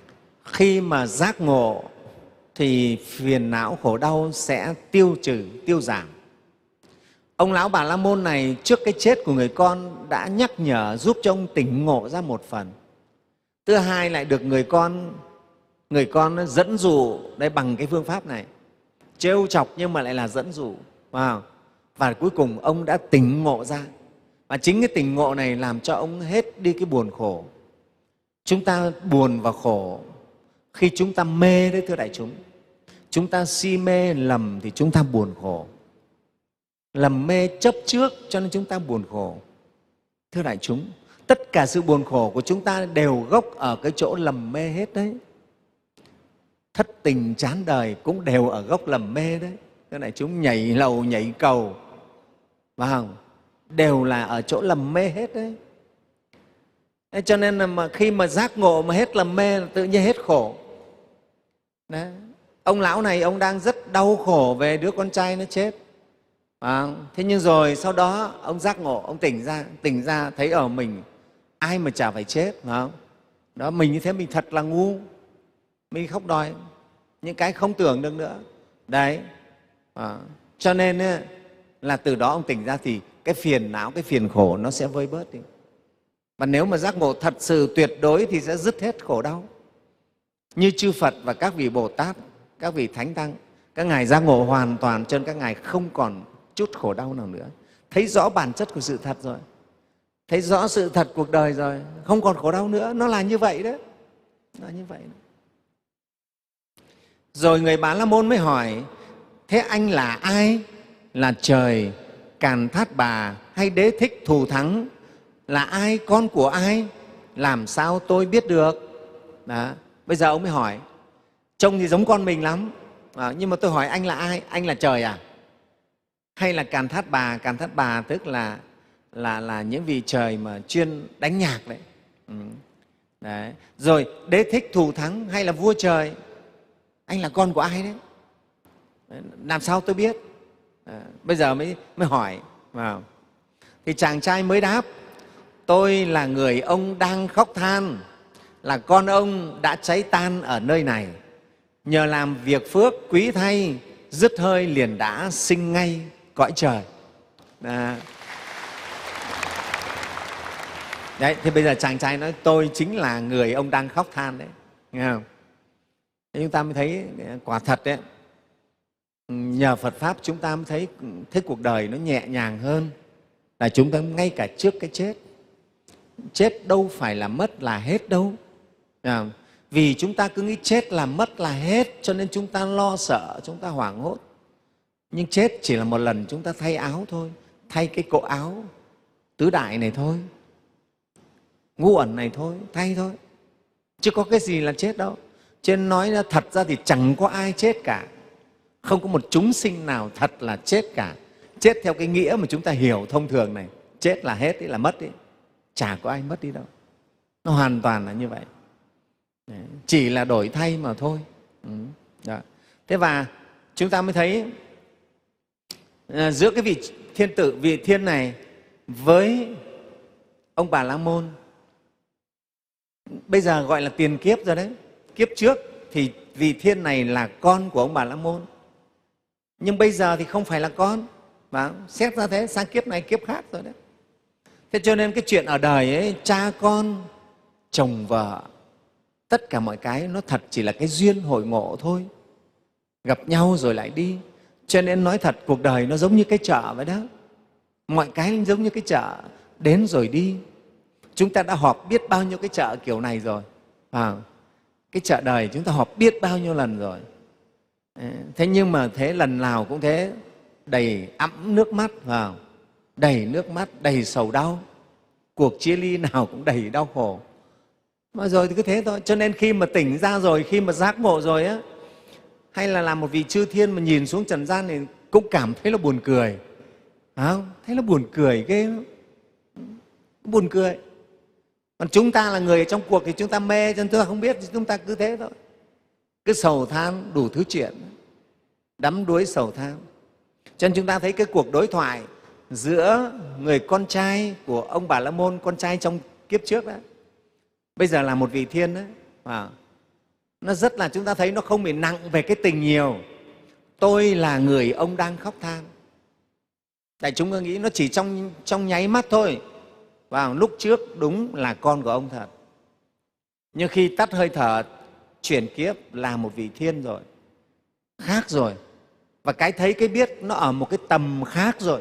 khi mà giác ngộ thì phiền não khổ đau sẽ tiêu trừ, tiêu giảm. Ông Lão Bà La Môn này trước cái chết của người con đã nhắc nhở giúp cho ông tỉnh ngộ ra một phần. Thứ hai lại được người con người con nó dẫn dụ đây bằng cái phương pháp này, trêu chọc nhưng mà lại là dẫn dụ. Wow. Và cuối cùng ông đã tỉnh ngộ ra. Và chính cái tỉnh ngộ này làm cho ông hết đi cái buồn khổ. Chúng ta buồn và khổ khi chúng ta mê đấy, thưa đại chúng. Chúng ta si mê lầm thì chúng ta buồn khổ. Lầm mê chấp trước cho nên chúng ta buồn khổ. Thưa đại chúng, tất cả sự buồn khổ của chúng ta đều gốc ở cái chỗ lầm mê hết đấy. Thất tình chán đời cũng đều ở gốc lầm mê đấy. Thưa đại chúng, nhảy lầu nhảy cầu, phải không? Đều là ở chỗ lầm mê hết đấy. Thế cho nên là mà khi mà giác ngộ mà hết lầm mê là tự nhiên hết khổ. Đấy. Ông lão này ông đang rất đau khổ về đứa con trai nó chết. À, thế nhưng rồi sau đó ông giác ngộ, ông tỉnh ra, tỉnh ra thấy ở mình ai mà chả phải chết, phải không? Đó, mình như thế mình thật là ngu, mình khóc đòi những cái không tưởng được nữa. Đấy, à, cho nên ấy, là từ đó ông tỉnh ra thì cái phiền não, cái phiền khổ nó sẽ vơi bớt đi. Và nếu mà giác ngộ thật sự tuyệt đối thì sẽ dứt hết khổ đau. Như chư Phật và các vị Bồ Tát, các vị Thánh Tăng, các ngài giác ngộ hoàn toàn cho nên các ngài không còn chút khổ đau nào nữa. Thấy rõ bản chất của sự thật rồi, thấy rõ sự thật cuộc đời rồi, không còn khổ đau nữa. Nó là như vậy đó, nó là như vậy đó. Rồi người Bà La Môn mới hỏi, thế anh là ai? Là trời, Càn Thát Bà hay Đế Thích Thù Thắng? Là ai? Con của ai? Làm sao tôi biết được? Đó. Bây giờ ông mới hỏi, trông thì giống con mình lắm, à, nhưng mà tôi hỏi anh là ai? Anh là trời à? Hay là Càn Thát Bà? Càn Thát Bà tức là, là, là những vị trời mà chuyên đánh nhạc đấy. Ừ. Đấy. Rồi Đế Thích Thù Thắng hay là vua trời? Anh là con của ai đấy? Làm sao tôi biết? À, bây giờ mới, mới hỏi. Wow. Thì chàng trai mới đáp, tôi là người ông đang khóc than, là con ông đã cháy tan ở nơi này. Nhờ làm việc phước quý thay, dứt hơi liền đã sinh ngay cõi trời. À. Đấy, thì bây giờ chàng trai nói tôi chính là người ông đang khóc than đấy. Nghe không? Thế chúng ta mới thấy quả thật đấy, nhờ Phật Pháp chúng ta mới thấy, thấy cuộc đời nó nhẹ nhàng hơn. Là chúng ta ngay cả trước cái chết, chết đâu phải là mất là hết đâu. À, vì chúng ta cứ nghĩ chết là mất là hết cho nên chúng ta lo sợ, chúng ta hoảng hốt. Nhưng chết chỉ là một lần chúng ta thay áo thôi, thay cái cộ áo tứ đại này thôi, ngũ ẩn này thôi, thay thôi, chứ có cái gì là chết đâu. Cho nên nói thật ra thì chẳng có ai chết cả, không có một chúng sinh nào thật là chết cả. Chết theo cái nghĩa mà chúng ta hiểu thông thường này, chết là hết, ý, là mất, ý. Chả có ai mất đi đâu. Nó hoàn toàn là như vậy. Đấy, chỉ là đổi thay mà thôi. Ừ, đó. Thế và chúng ta mới thấy à, giữa cái vị thiên tử, vị thiên này với ông Bà La Môn, bây giờ gọi là tiền kiếp rồi đấy. Kiếp trước thì vị thiên này là con của ông Bà La Môn, nhưng bây giờ thì không phải là con. Và xét ra thế, sang kiếp này kiếp khác rồi đấy. Thế cho nên cái chuyện ở đời ấy, cha con, chồng vợ, tất cả mọi cái nó thật chỉ là cái duyên hội ngộ thôi, gặp nhau rồi lại đi. Cho nên nói thật, cuộc đời nó giống như cái chợ vậy đó, mọi cái giống như cái chợ, đến rồi đi. Chúng ta đã họp biết bao nhiêu cái chợ kiểu này rồi, à, cái chợ đời chúng ta họp biết bao nhiêu lần rồi. Thế nhưng mà thế lần nào cũng thế, đầy ẵm nước mắt, vào đầy nước mắt, đầy sầu đau, cuộc chia ly nào cũng đầy đau khổ. Mà rồi thì cứ thế thôi. Cho nên khi mà tỉnh ra rồi, khi mà giác ngộ rồi á, hay là làm một vị chư thiên mà nhìn xuống trần gian thì cũng cảm thấy là buồn cười, phải không? Thấy nó buồn cười ghê lắm, buồn cười. Còn chúng ta là người ở trong cuộc thì chúng ta mê, cho nên chúng ta không biết, thì chúng ta cứ thế thôi, cứ sầu than đủ thứ chuyện, đắm đuối sầu than. Cho nên chúng ta thấy cái cuộc đối thoại giữa người con trai của ông Bà La Môn, con trai trong kiếp trước đó, bây giờ là một vị thiên đấy, à, nó rất là, chúng ta thấy nó không bị nặng về cái tình nhiều. Tôi là người ông đang khóc than. Đại chúng cứ nghĩ nó chỉ trong, trong nháy mắt thôi. Và lúc trước đúng là con của ông thật. Nhưng khi tắt hơi thở, chuyển kiếp là một vị thiên rồi, khác rồi. Và cái thấy, cái biết nó ở một cái tầm khác rồi.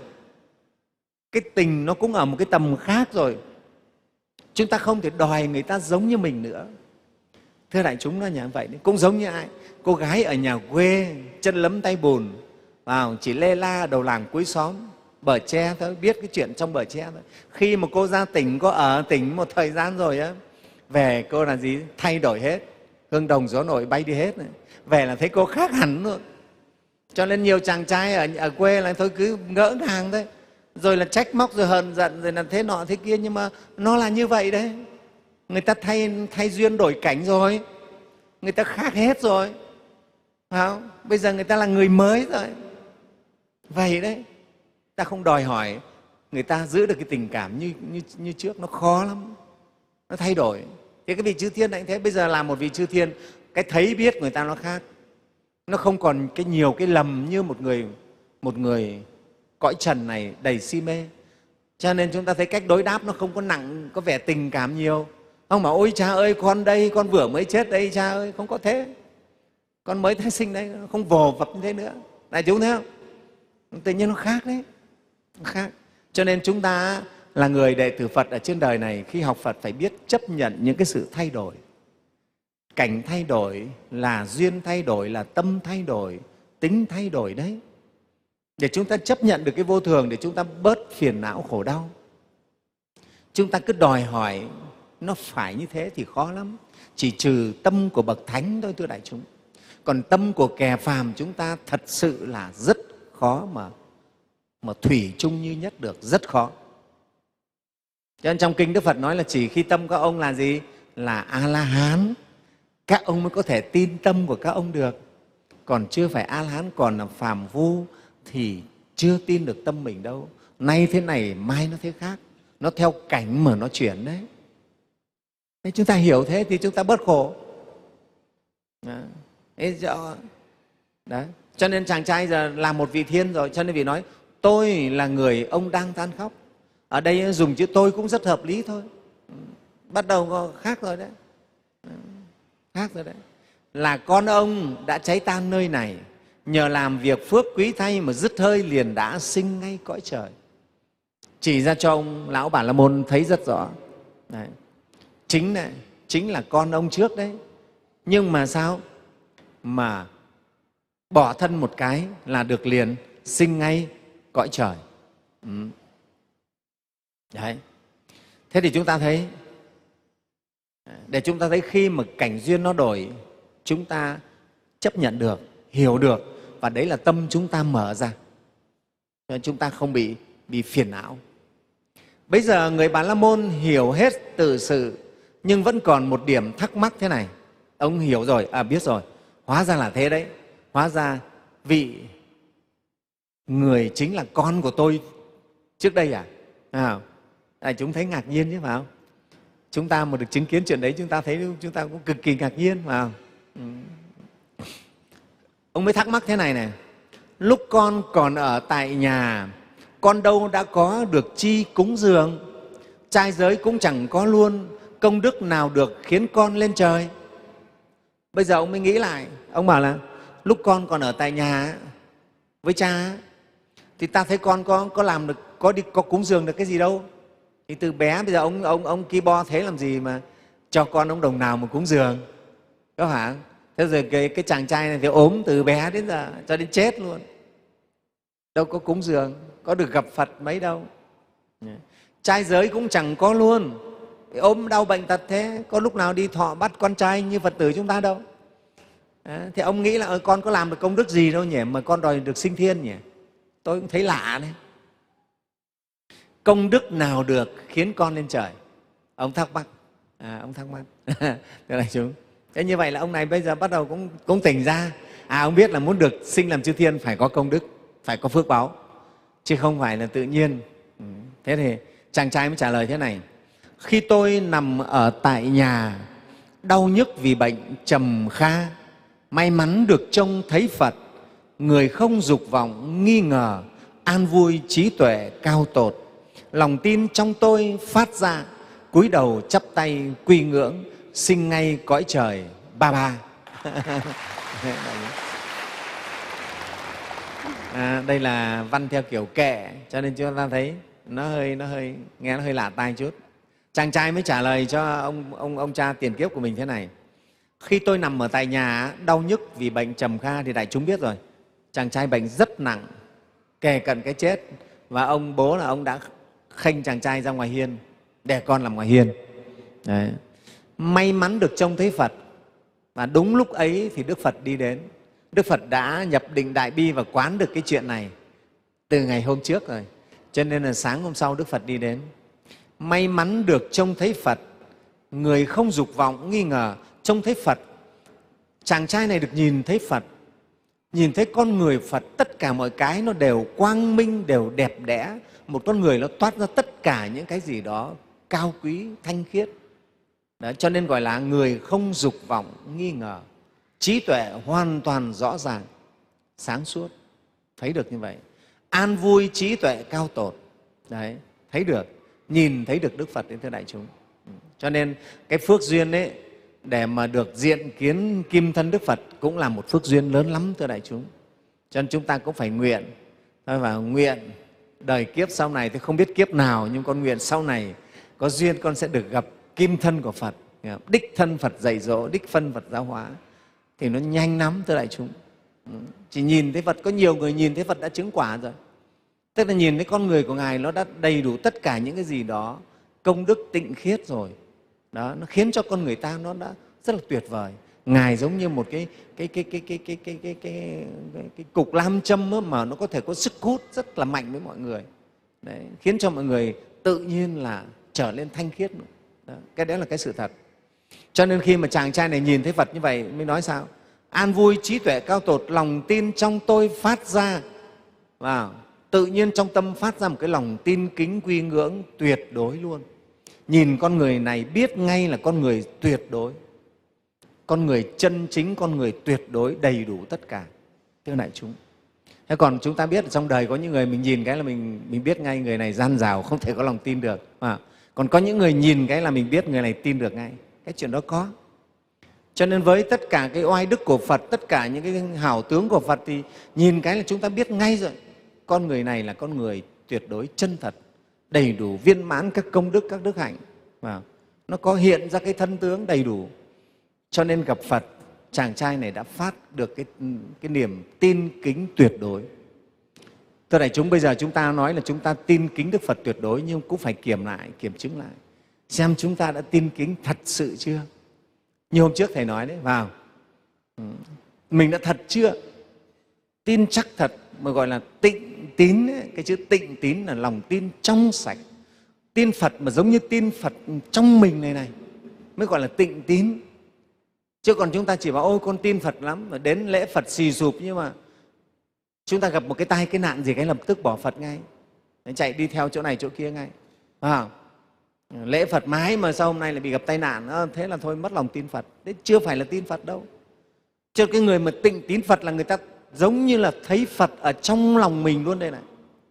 Cái tình nó cũng ở một cái tầm khác rồi. Chúng ta không thể đòi người ta giống như mình nữa. Thưa đại chúng, nó như vậy đấy. Cũng giống như ai? Cô gái ở nhà quê, chân lấm tay bùn, vào chỉ lê la đầu làng cuối xóm, bờ tre thôi, biết cái chuyện trong bờ tre thôi. Khi mà cô ra tỉnh, cô ở tỉnh một thời gian rồi á, về cô là gì? Thay đổi hết, hương đồng gió nổi bay đi hết. Về là thấy cô khác hẳn luôn. Cho nên nhiều chàng trai ở, ở quê là thôi cứ ngỡ ngàng thôi, rồi là trách móc, rồi hờn giận, rồi là thế nọ thế kia. Nhưng mà nó là như vậy đấy. Người ta thay, thay duyên đổi cảnh rồi, người ta khác hết rồi, phải không? Bây giờ người ta là người mới rồi. Vậy đấy, ta không đòi hỏi người ta giữ được cái tình cảm như, như, như trước, nó khó lắm, nó thay đổi. Thế cái vị chư thiên này thế, bây giờ là một vị chư thiên, cái thấy biết người ta nó khác, nó không còn cái nhiều cái lầm như một người, một người cõi trần này đầy si mê. Cho nên chúng ta thấy cách đối đáp nó không có nặng, có vẻ tình cảm nhiều. Ông bảo ôi cha ơi, con đây, con vừa mới chết đây cha ơi, không có thế. Con mới tái sinh đây, không vồ vập như thế nữa. Đại chúng thấy không? Tự nhiên nó khác đấy, nó khác. Cho nên chúng ta là người đệ tử Phật ở trên đời này, khi học Phật phải biết chấp nhận những cái sự thay đổi. Cảnh thay đổi là duyên thay đổi, là tâm thay đổi, tính thay đổi đấy. Để chúng ta chấp nhận được cái vô thường, để chúng ta bớt phiền não khổ đau. Chúng ta cứ đòi hỏi nó phải như thế thì khó lắm. Chỉ trừ tâm của bậc thánh thôi, thưa đại chúng. Còn tâm của kẻ phàm chúng ta thật sự là rất khó mà, mà thủy chung như nhất được, rất khó. Cho nên trong kinh Đức Phật nói là chỉ khi tâm các ông là gì? Là A-la-hán, các ông mới có thể tin tâm của các ông được. Còn chưa phải A-la-hán, còn là phàm phu thì chưa tin được tâm mình đâu. Nay thế này, mai nó thế khác. Nó theo cảnh mà nó chuyển đấy. Thế chúng ta hiểu thế thì chúng ta bớt khổ. Đấy. Cho nên chàng trai giờ là một vị thiên rồi, cho nên vị nói tôi là người ông đang than khóc. Ở đây dùng chữ tôi cũng rất hợp lý thôi. Bắt đầu có khác rồi đấy. Khác rồi đấy. Là con ông đã cháy tan nơi này, nhờ làm việc phước quý thay mà dứt hơi liền đã sinh ngay cõi trời. Chỉ ra cho ông Lão Bà La Môn thấy rất rõ. Đấy. Chính, này, chính là con ông trước đấy. Nhưng mà sao? Mà bỏ thân một cái là được liền sinh ngay cõi trời. Ừ. Đấy. Thế thì chúng ta thấy, để chúng ta thấy khi mà cảnh duyên nó đổi, chúng ta chấp nhận được, hiểu được, và đấy là tâm chúng ta mở ra. Cho nên chúng ta không bị, bị phiền não. Bây giờ người Bà La Môn hiểu hết tự sự, nhưng vẫn còn một điểm thắc mắc thế này. Ông hiểu rồi, à biết rồi, hóa ra là thế đấy. Hóa ra vị người chính là con của tôi trước đây à? À, à chúng thấy ngạc nhiên chứ phải không? Chúng ta mà được chứng kiến chuyện đấy, chúng ta thấy chúng ta cũng cực kỳ ngạc nhiên, phải không? Ừ. Ông mới thắc mắc thế này này. Lúc con còn ở tại nhà, con đâu đã có được chi cúng dường, trai giới cũng chẳng có luôn, công đức nào được khiến con lên trời. Bây giờ ông mới nghĩ lại, ông bảo là lúc con còn ở tại nhà với cha thì ta thấy con có, có làm được, có đi có cúng dường được cái gì đâu. Thì từ bé bây giờ ông ông ông ki bo thế làm gì mà cho con ông đồng nào mà cúng dường, có phải? Thế rồi cái, cái chàng trai này thì ốm từ bé đến giờ cho đến chết luôn, đâu có cúng dường, có được gặp Phật mấy đâu. Trai giới cũng chẳng có luôn, ốm đau bệnh tật thế, có lúc nào đi thọ bắt con trai như Phật tử chúng ta đâu. À, thì ông nghĩ là ơi, con có làm được công đức gì đâu nhỉ mà con đòi được sinh thiên nhỉ? Tôi cũng thấy lạ đấy. Công đức nào được khiến con lên trời? Ông thắc mắc. À, ông thắc mắc. Thưa đại chúng, thế như vậy là ông này bây giờ bắt đầu cũng, cũng tỉnh ra. À, ông biết là muốn được sinh làm chư thiên phải có công đức, phải có phước báo, chứ không phải là tự nhiên. Thế thì chàng trai mới trả lời thế này. Khi tôi nằm ở tại nhà, đau nhức vì bệnh trầm kha, may mắn được trông thấy Phật, người không dục vọng nghi ngờ, an vui trí tuệ cao tột. Lòng tin trong tôi phát ra, cúi đầu chắp tay quy ngưỡng, sinh ngay cõi trời ba ba. À, đây là văn theo kiểu kệ, cho nên chúng ta thấy nó hơi nó hơi nghe nó hơi lạ tai chút. Chàng trai mới trả lời cho ông ông ông cha tiền kiếp của mình thế này: khi tôi nằm ở tại nhà đau nhức vì bệnh trầm kha, thì đại chúng biết rồi, chàng trai bệnh rất nặng, kề cận cái chết, và ông bố là ông đã khênh chàng trai ra ngoài hiên, đẻ con làm ngoài hiên. Đấy. May mắn được trông thấy Phật, và đúng lúc ấy thì Đức Phật đi đến. Đức Phật đã nhập định Đại Bi và quán được cái chuyện này từ ngày hôm trước rồi, cho nên là sáng hôm sau Đức Phật đi đến. May mắn được trông thấy Phật, người không dục vọng nghi ngờ. Trông thấy Phật, chàng trai này được nhìn thấy Phật, nhìn thấy con người Phật, tất cả mọi cái nó đều quang minh, đều đẹp đẽ. Một con người nó toát ra tất cả những cái gì đó cao quý, thanh khiết. Đó, cho nên gọi là người không dục vọng nghi ngờ, trí tuệ hoàn toàn rõ ràng, sáng suốt, thấy được như vậy. An vui trí tuệ cao tột. Đấy, thấy được, nhìn thấy được Đức Phật đến thưa đại chúng. Cho nên cái phước duyên ấy, để mà được diện kiến kim thân Đức Phật cũng là một phước duyên lớn lắm thưa đại chúng. Cho nên chúng ta cũng phải nguyện, và nguyện đời kiếp sau này thì không biết kiếp nào, nhưng con nguyện sau này có duyên con sẽ được gặp kim thân của Phật, đích thân Phật dạy dỗ, đích phân Phật giáo hóa, thì nó nhanh lắm thưa đại chúng. Chỉ nhìn thấy Phật, có nhiều người nhìn thấy Phật đã chứng quả rồi, tức là nhìn thấy con người của Ngài nó đã đầy đủ tất cả những cái gì đó, công đức tịnh khiết rồi. Đó, nó khiến cho con người ta nó đã rất là tuyệt vời. Ngài giống như một cái cái cái cái cái cái cái cái cái, cái, cái cục nam châm mà nó có thể có sức hút rất là mạnh với mọi người. Đấy, khiến cho mọi người tự nhiên là trở lên thanh khiết. Đó, cái đó là cái sự thật. Cho nên khi mà chàng trai này nhìn thấy Phật như vậy mới nói sao? An vui trí tuệ cao tột, lòng tin trong tôi phát ra. Wow. Tự nhiên trong tâm phát ra một cái lòng tin kính quy ngưỡng tuyệt đối luôn. Nhìn con người này biết ngay là con người tuyệt đối, con người chân chính, con người tuyệt đối, đầy đủ tất cả. Thưa đại chúng, thế còn chúng ta biết trong đời có những người mình nhìn cái là mình, mình biết ngay người này gian dảo, không thể có lòng tin được. À, còn có những người nhìn cái là mình biết người này tin được ngay. Cái chuyện đó có. Cho nên với tất cả cái oai đức của Phật, tất cả những cái hảo tướng của Phật thì nhìn cái là chúng ta biết ngay rồi. Con người này là con người tuyệt đối chân thật, đầy đủ viên mãn các công đức, các đức hạnh. Và nó có hiện ra cái thân tướng đầy đủ. Cho nên gặp Phật, chàng trai này đã phát được cái, cái niềm tin kính tuyệt đối. Thưa đại chúng, bây giờ chúng ta nói là chúng ta tin kính Đức Phật tuyệt đối, nhưng cũng phải kiểm lại, kiểm chứng lại, xem chúng ta đã tin kính thật sự chưa. Như hôm trước Thầy nói đấy, vào mình đã thật chưa? Tin chắc thật, mà gọi là tịnh tín ấy. Cái chữ tịnh tín là lòng tin trong sạch. Tin Phật mà giống như tin Phật trong mình này này mới gọi là tịnh tín. Chứ còn chúng ta chỉ bảo ôi con tin Phật lắm, mà đến lễ Phật xì sụp, nhưng mà chúng ta gặp một cái tai cái nạn gì cái lập tức bỏ Phật ngay, chạy đi theo chỗ này chỗ kia ngay. À, lễ Phật mãi mà sao hôm nay lại bị gặp tai nạn, à, thế là thôi mất lòng tin Phật. Đấy chưa phải là tin Phật đâu. Chứ cái người mà tịnh tín Phật là người ta giống như là thấy Phật ở trong lòng mình luôn đây này.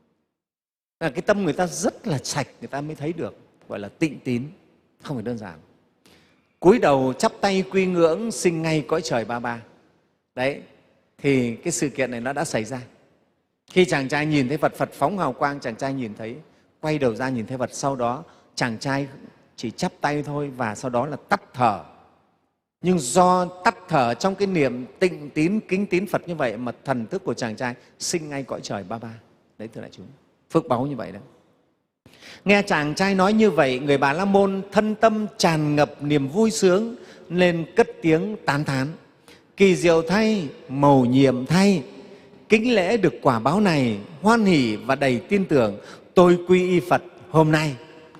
Là cái tâm người ta rất là sạch, người ta mới thấy được, gọi là tịnh tín, không phải đơn giản. Cúi đầu chắp tay quy ngưỡng, sinh ngay cõi trời ba ba. Đấy, thì cái sự kiện này nó đã xảy ra. Khi chàng trai nhìn thấy Phật, Phật phóng hào quang, chàng trai nhìn thấy, quay đầu ra nhìn thấy Phật, sau đó chàng trai chỉ chắp tay thôi và sau đó là tắt thở. Nhưng do tắt thở trong cái niệm tịnh tín, kính tín Phật như vậy mà thần thức của chàng trai sinh ngay cõi trời ba ba. Đấy thưa đại chúng, phước báu như vậy đó. Nghe chàng trai nói như vậy, người Bà La Môn thân tâm tràn ngập niềm vui sướng, nên cất tiếng tán thán: kỳ diệu thay, mầu nhiệm thay, kính lễ được quả báo này, hoan hỷ và đầy tin tưởng, tôi quy y Phật hôm nay.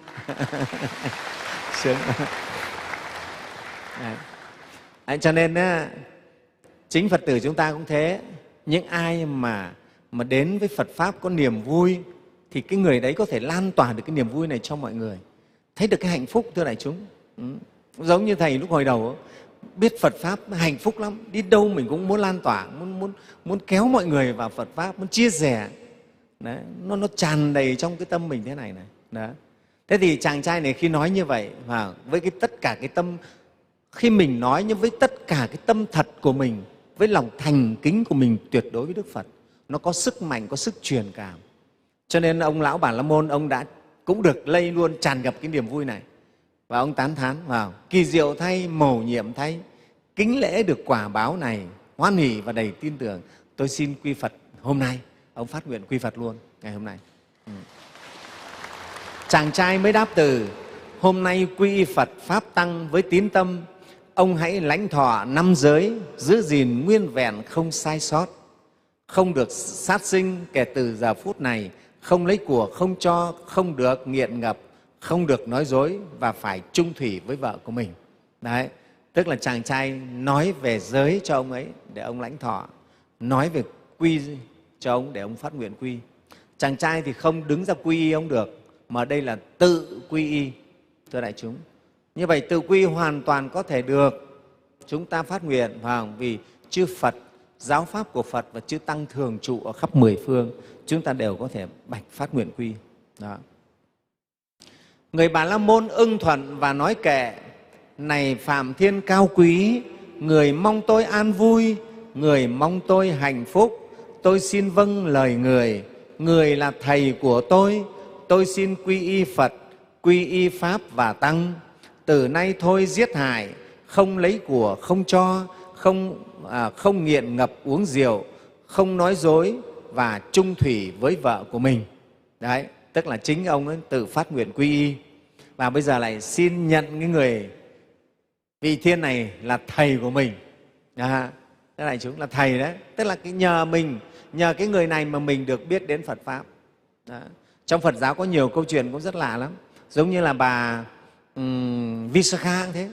Sướng. Đấy, cho nên chính Phật tử chúng ta cũng thế. Những ai mà, mà đến với Phật Pháp có niềm vui thì cái người đấy có thể lan tỏa được cái niềm vui này cho mọi người, thấy được cái hạnh phúc thưa đại chúng. Ừ. Giống như Thầy lúc hồi đầu biết Phật Pháp hạnh phúc lắm, đi đâu mình cũng muốn lan tỏa, muốn, muốn, muốn kéo mọi người vào Phật Pháp, muốn chia sẻ. Đấy, nó, nó tràn đầy trong cái tâm mình thế này này. Đó. Thế thì chàng trai này khi nói như vậy, và với cái tất cả cái tâm, khi mình nói nhưng với tất cả cái tâm thật của mình, với lòng thành kính của mình tuyệt đối với Đức Phật, nó có sức mạnh, có sức truyền cảm. Cho nên ông lão Bà La Môn, ông đã cũng được lây luôn, tràn ngập cái niềm vui này. Và ông tán thán vào: kỳ diệu thay, mầu nhiệm thay, kính lễ được quả báo này, hoan hỷ và đầy tin tưởng, tôi xin quy Phật hôm nay. Ông phát nguyện quy Phật luôn ngày hôm nay. Ừ. Chàng trai mới đáp từ: hôm nay quy Phật Pháp Tăng với tín tâm, ông hãy lãnh thọ năm giới, giữ gìn nguyên vẹn không sai sót, không được sát sinh kể từ giờ phút này, không lấy của, không cho, không được nghiện ngập, không được nói dối, và phải chung thủy với vợ của mình. Đấy, tức là chàng trai nói về giới cho ông ấy để ông lãnh thọ, nói về quy cho ông để ông phát nguyện quy. Chàng trai thì không đứng ra quy y ông được, mà đây là tự quy y, thưa đại chúng. Như vậy tự quy hoàn toàn có thể được. Chúng ta phát nguyện vào vì chư Phật, giáo pháp của Phật và chư Tăng thường trụ ở khắp mười phương, chúng ta đều có thể bạch phát nguyện quy. Đó. Người Bà La Môn ưng thuận và nói kệ: này Phạm Thiên cao quý, người mong tôi an vui, người mong tôi hạnh phúc, tôi xin vâng lời người. Người là Thầy của tôi, tôi xin quy y Phật, quy y Pháp và Tăng. Từ nay thôi giết hại, không lấy của, không cho, không, à, không nghiện ngập uống rượu, không nói dối, và chung thủy với vợ của mình. Đấy, tức là chính ông ấy tự phát nguyện quy y. Và bây giờ lại xin nhận cái người vị thiên này là Thầy của mình. À, thế này chúng là Thầy đấy, tức là cái nhờ mình, nhờ cái người này mà mình được biết đến Phật Pháp. Đó. Trong Phật giáo có nhiều câu chuyện cũng rất lạ lắm. Giống như là bà um, Visakha cũng thế.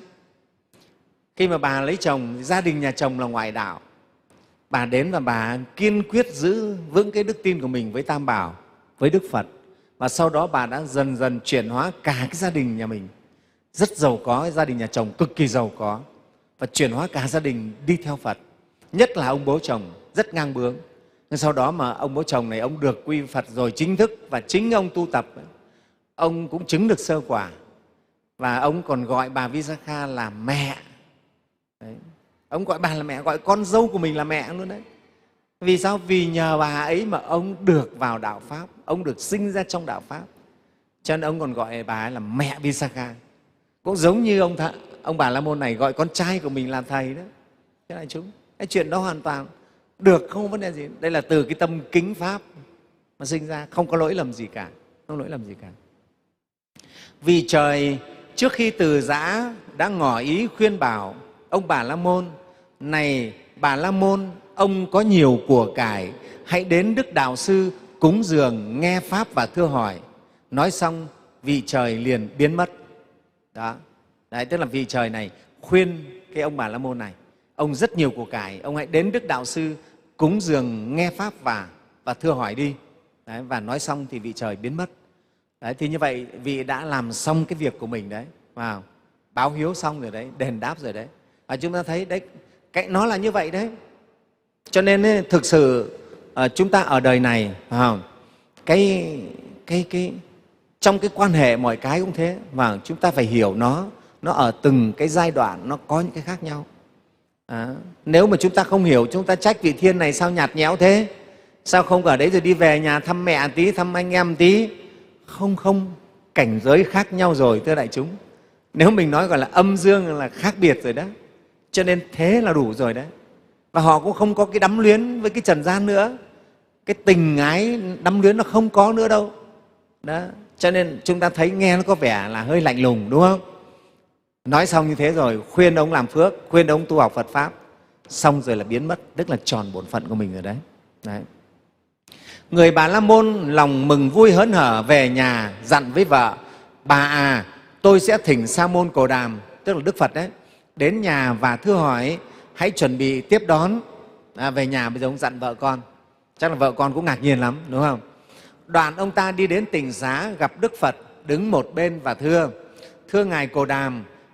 Khi mà bà lấy chồng, gia đình nhà chồng là ngoại đạo, bà đến và bà kiên quyết giữ vững cái đức tin của mình với Tam Bảo, với Đức Phật. Và sau đó bà đã dần dần chuyển hóa cả cái gia đình nhà mình, rất giàu có, gia đình nhà chồng cực kỳ giàu có, và chuyển hóa cả gia đình đi theo Phật. Nhất là ông bố chồng rất ngang bướng. Nhưng sau đó mà ông bố chồng này, ông được quy Phật rồi chính thức, và chính ông tu tập, ông cũng chứng được sơ quả. Và ông còn gọi bà Visakha là mẹ. Đấy. Ông gọi bà là mẹ, gọi con dâu của mình là mẹ luôn đấy. Vì sao? Vì nhờ bà ấy mà ông được vào đạo Pháp, ông được sinh ra trong đạo Pháp. Cho nên ông còn gọi bà ấy là mẹ Visakha. Cũng giống như ông, th ông Bà La Môn này gọi con trai của mình là Thầy đó. Thế này chúng, cái chuyện đó hoàn toàn được, không có vấn đề gì. Đây là từ cái tâm kính Pháp mà sinh ra, không có lỗi lầm gì cả, không lỗi lầm gì cả. Vì trời trước khi từ giã đã ngỏ ý khuyên bảo ông Bà La Môn: này Bà La Môn, ông có nhiều của cải, hãy đến Đức Đạo Sư cúng dường, nghe Pháp và thưa hỏi. Nói xong, vị trời liền biến mất. Đó. Đấy, tức là vị trời này khuyên cái ông Bà La Môn này: ông rất nhiều của cải, ông hãy đến Đức Đạo Sư cúng dường, nghe Pháp và, và thưa hỏi đi. Đấy, và nói xong thì vị trời biến mất. Đấy, thì như vậy vị đã làm xong cái việc của mình đấy, vào báo hiếu xong rồi đấy, đền đáp rồi đấy. Và chúng ta thấy đấy, cái nó là như vậy đấy. Cho nên ấy, thực sự à, chúng ta ở đời này, à, cái, cái, cái, trong cái quan hệ mọi cái cũng thế, và chúng ta phải hiểu nó, nó ở từng cái giai đoạn nó có những cái khác nhau. À, nếu mà chúng ta không hiểu, chúng ta trách vị thiên này sao nhạt nhẽo thế, sao không ở đấy rồi đi về nhà thăm mẹ tí, thăm anh em tí. Không, không, cảnh giới khác nhau rồi, thưa đại chúng. Nếu mình nói gọi là âm dương là khác biệt rồi đó. Cho nên thế là đủ rồi đấy. Và họ cũng không có cái đắm luyến với cái trần gian nữa. Cái tình ái đắm luyến nó không có nữa đâu. Đó. Cho nên chúng ta thấy nghe nó có vẻ là hơi lạnh lùng, đúng không? Nói xong như thế rồi, khuyên ông làm phước, khuyên ông tu học Phật Pháp, xong rồi là biến mất, tức là tròn bổn phận của mình rồi đấy. Đấy. Người Bà La Môn lòng mừng vui hớn hở về nhà, dặn với vợ: bà à, tôi sẽ thỉnh Sa môn Cồ Đàm, tức là Đức Phật đấy, đến nhà và thưa hỏi, hãy chuẩn bị tiếp đón. À, về nhà bây giờ ông dặn vợ con, chắc là vợ con cũng ngạc nhiên lắm, đúng không? Đoạn ông ta đi đến tỉnh xá, gặp Đức Phật đứng một bên và thưa: thưa Ngài Cồ Đàm,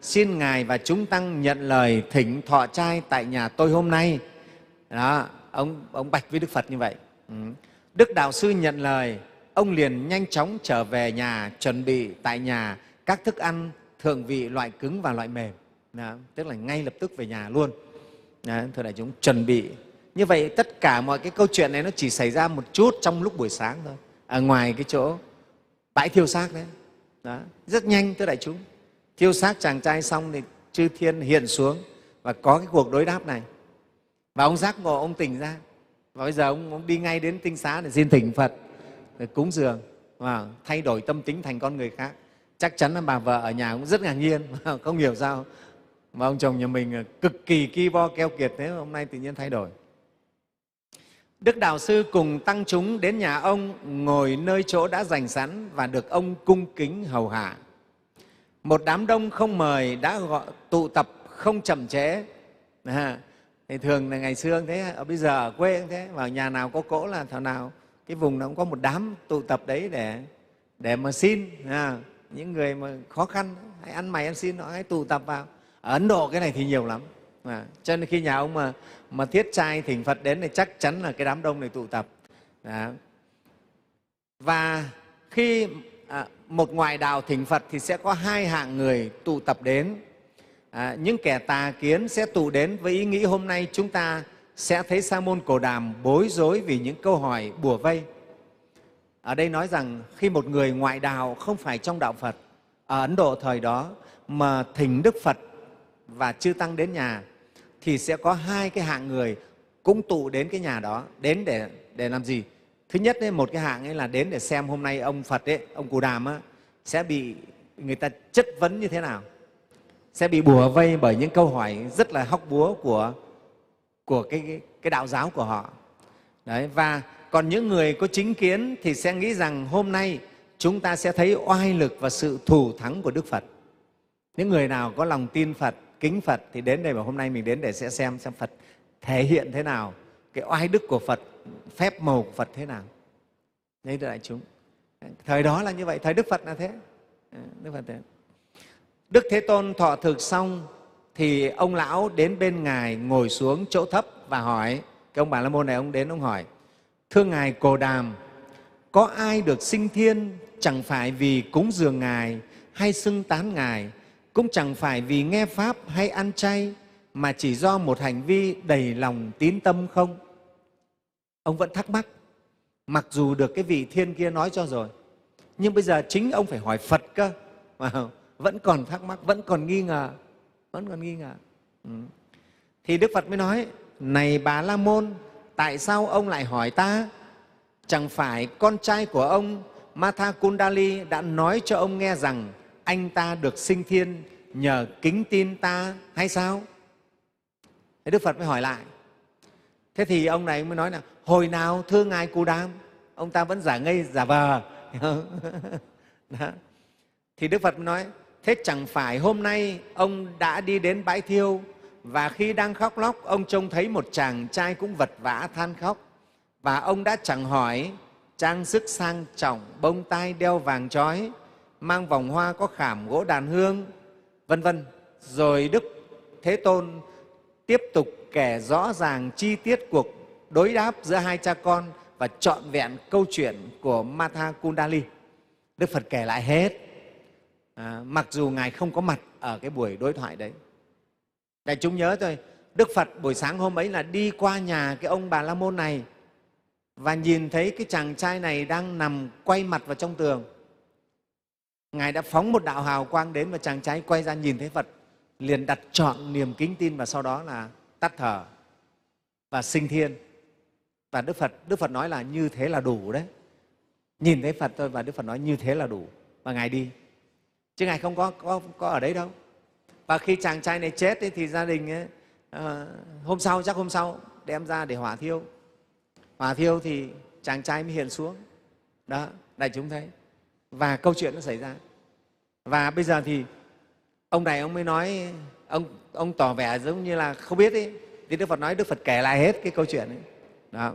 xin Ngài và chúng tăng nhận lời thỉnh thọ trai tại nhà tôi hôm nay. Đó, ông, ông bạch với Đức Phật như vậy. Ừ. Đức Đạo Sư nhận lời, ông liền nhanh chóng trở về nhà, chuẩn bị tại nhà các thức ăn thượng vị, loại cứng và loại mềm. Đó, tức là ngay lập tức về nhà luôn. Đó, thưa đại chúng, chuẩn bị. Như vậy tất cả mọi cái câu chuyện này nó chỉ xảy ra một chút trong lúc buổi sáng thôi, ở ngoài cái chỗ bãi thiêu xác đấy. Đó, rất nhanh thưa đại chúng. Thiêu xác chàng trai xong thì chư thiên hiện xuống và có cái cuộc đối đáp này. Và ông giác ngộ, ông tỉnh ra. Và bây giờ ông, ông đi ngay đến tinh xá để xin thỉnh Phật, để cúng dường, và thay đổi tâm tính thành con người khác. Chắc chắn là bà vợ ở nhà cũng rất ngạc nhiên, không hiểu sao mà ông chồng nhà mình cực kỳ ki bo keo kiệt thế, hôm nay tự nhiên thay đổi. Đức Đạo Sư cùng tăng chúng đến nhà ông, ngồi nơi chỗ đã dành sẵn và được ông cung kính hầu hạ. Một đám đông không mời đã gọi, tụ tập không chậm trễ. À, thì thường là ngày xưa thế, ở bây giờ ở quê cũng thế, vào nhà nào có cỗ là thảo nào cái vùng nó cũng có một đám tụ tập đấy để để mà xin. À, những người mà khó khăn hãy ăn mày ăn xin, họ hãy tụ tập vào. Ở Ấn Độ cái này thì nhiều lắm. À, cho nên khi nhà ông mà mà thiết trai thỉnh Phật đến thì chắc chắn là cái đám đông này tụ tập. Đó. Và khi à, một ngoại đạo thỉnh Phật thì sẽ có hai hạng người tụ tập đến. À, những kẻ tà kiến sẽ tụ đến với ý nghĩ hôm nay chúng ta sẽ thấy Sa môn Cồ Đàm bối rối vì những câu hỏi bủa vây. Ở đây nói rằng khi một người ngoại đạo không phải trong đạo Phật ở Ấn Độ thời đó mà thỉnh Đức Phật và chư tăng đến nhà thì sẽ có hai cái hạng người cũng tụ đến cái nhà đó. Đến để, để làm gì? Thứ nhất ấy, một cái hạng ấy là đến để xem hôm nay ông Phật ấy, ông Cù Đàm ấy, sẽ bị người ta chất vấn như thế nào, sẽ bị bủa vây bởi những câu hỏi rất là hóc búa của, của cái, cái, cái đạo giáo của họ. Đấy, và còn những người có chính kiến thì sẽ nghĩ rằng hôm nay chúng ta sẽ thấy oai lực và sự thù thắng của Đức Phật. Những người nào có lòng tin Phật, kính Phật thì đến đây, và hôm nay mình đến để sẽ xem xem Phật thể hiện thế nào, cái oai đức của Phật, phép màu của Phật thế nào. Đấy, thưa đại chúng, thời đó là như vậy, thời Đức Phật là thế. Đức Phật thế. Đức Thế Tôn thọ thực xong thì ông lão đến bên Ngài ngồi xuống chỗ thấp và hỏi, cái ông Bà La Môn này ông đến ông hỏi: thưa Ngài Cồ Đàm, có ai được sinh thiên chẳng phải vì cúng dường Ngài hay xưng tán Ngài, cũng chẳng phải vì nghe Pháp hay ăn chay, mà chỉ do một hành vi đầy lòng tín tâm không? Ông vẫn thắc mắc, mặc dù được cái vị thiên kia nói cho rồi, nhưng bây giờ chính ông phải hỏi Phật cơ, mà vẫn còn thắc mắc, vẫn còn nghi ngờ, vẫn còn nghi ngờ. Ừ. Thì Đức Phật mới nói: này Bà La Môn, tại sao ông lại hỏi ta? Chẳng phải con trai của ông Matha Kundali đã nói cho ông nghe rằng anh ta được sinh thiên nhờ kính tin ta hay sao? Thế Đức Phật mới hỏi lại. Thế thì ông này mới nói là hồi nào thưa Ngài Cù Đàm? Ông ta vẫn giả ngây giả vờ. Đó. Thì Đức Phật mới nói: thế chẳng phải hôm nay ông đã đi đến bãi thiêu, và khi đang khóc lóc, ông trông thấy một chàng trai cũng vật vã than khóc, và ông đã chẳng hỏi, trang sức sang trọng, bông tai đeo vàng trói, mang vòng hoa có khảm gỗ đàn hương, vân vân. Rồi Đức Thế Tôn tiếp tục kể rõ ràng chi tiết cuộc đối đáp giữa hai cha con và trọn vẹn câu chuyện của Matha Kundali. Đức Phật kể lại hết, à, mặc dù Ngài không có mặt ở cái buổi đối thoại đấy. Đại chúng nhớ thôi, Đức Phật buổi sáng hôm ấy là đi qua nhà cái ông Bà La Môn này và nhìn thấy cái chàng trai này đang nằm quay mặt vào trong tường. Ngài đã phóng một đạo hào quang đến và chàng trai quay ra nhìn thấy Phật, liền đặt trọn niềm kính tin và sau đó là tắt thở và sinh thiên. Và Đức Phật, Đức Phật nói là như thế là đủ đấy. Nhìn thấy Phật thôi và Đức Phật nói như thế là đủ, và Ngài đi. Chứ Ngài không có, có, có ở đấy đâu. Và khi chàng trai này chết ấy, thì gia đình ấy, à, hôm sau, chắc hôm sau đem ra để hỏa thiêu. Hỏa thiêu thì chàng trai mới hiện xuống. Đó, đại chúng thấy. Và câu chuyện nó xảy ra. Và bây giờ thì ông này ông mới nói, ông, ông tỏ vẻ giống như là không biết ấy. Thì Đức Phật nói, Đức Phật kể lại hết cái câu chuyện ấy. Đó.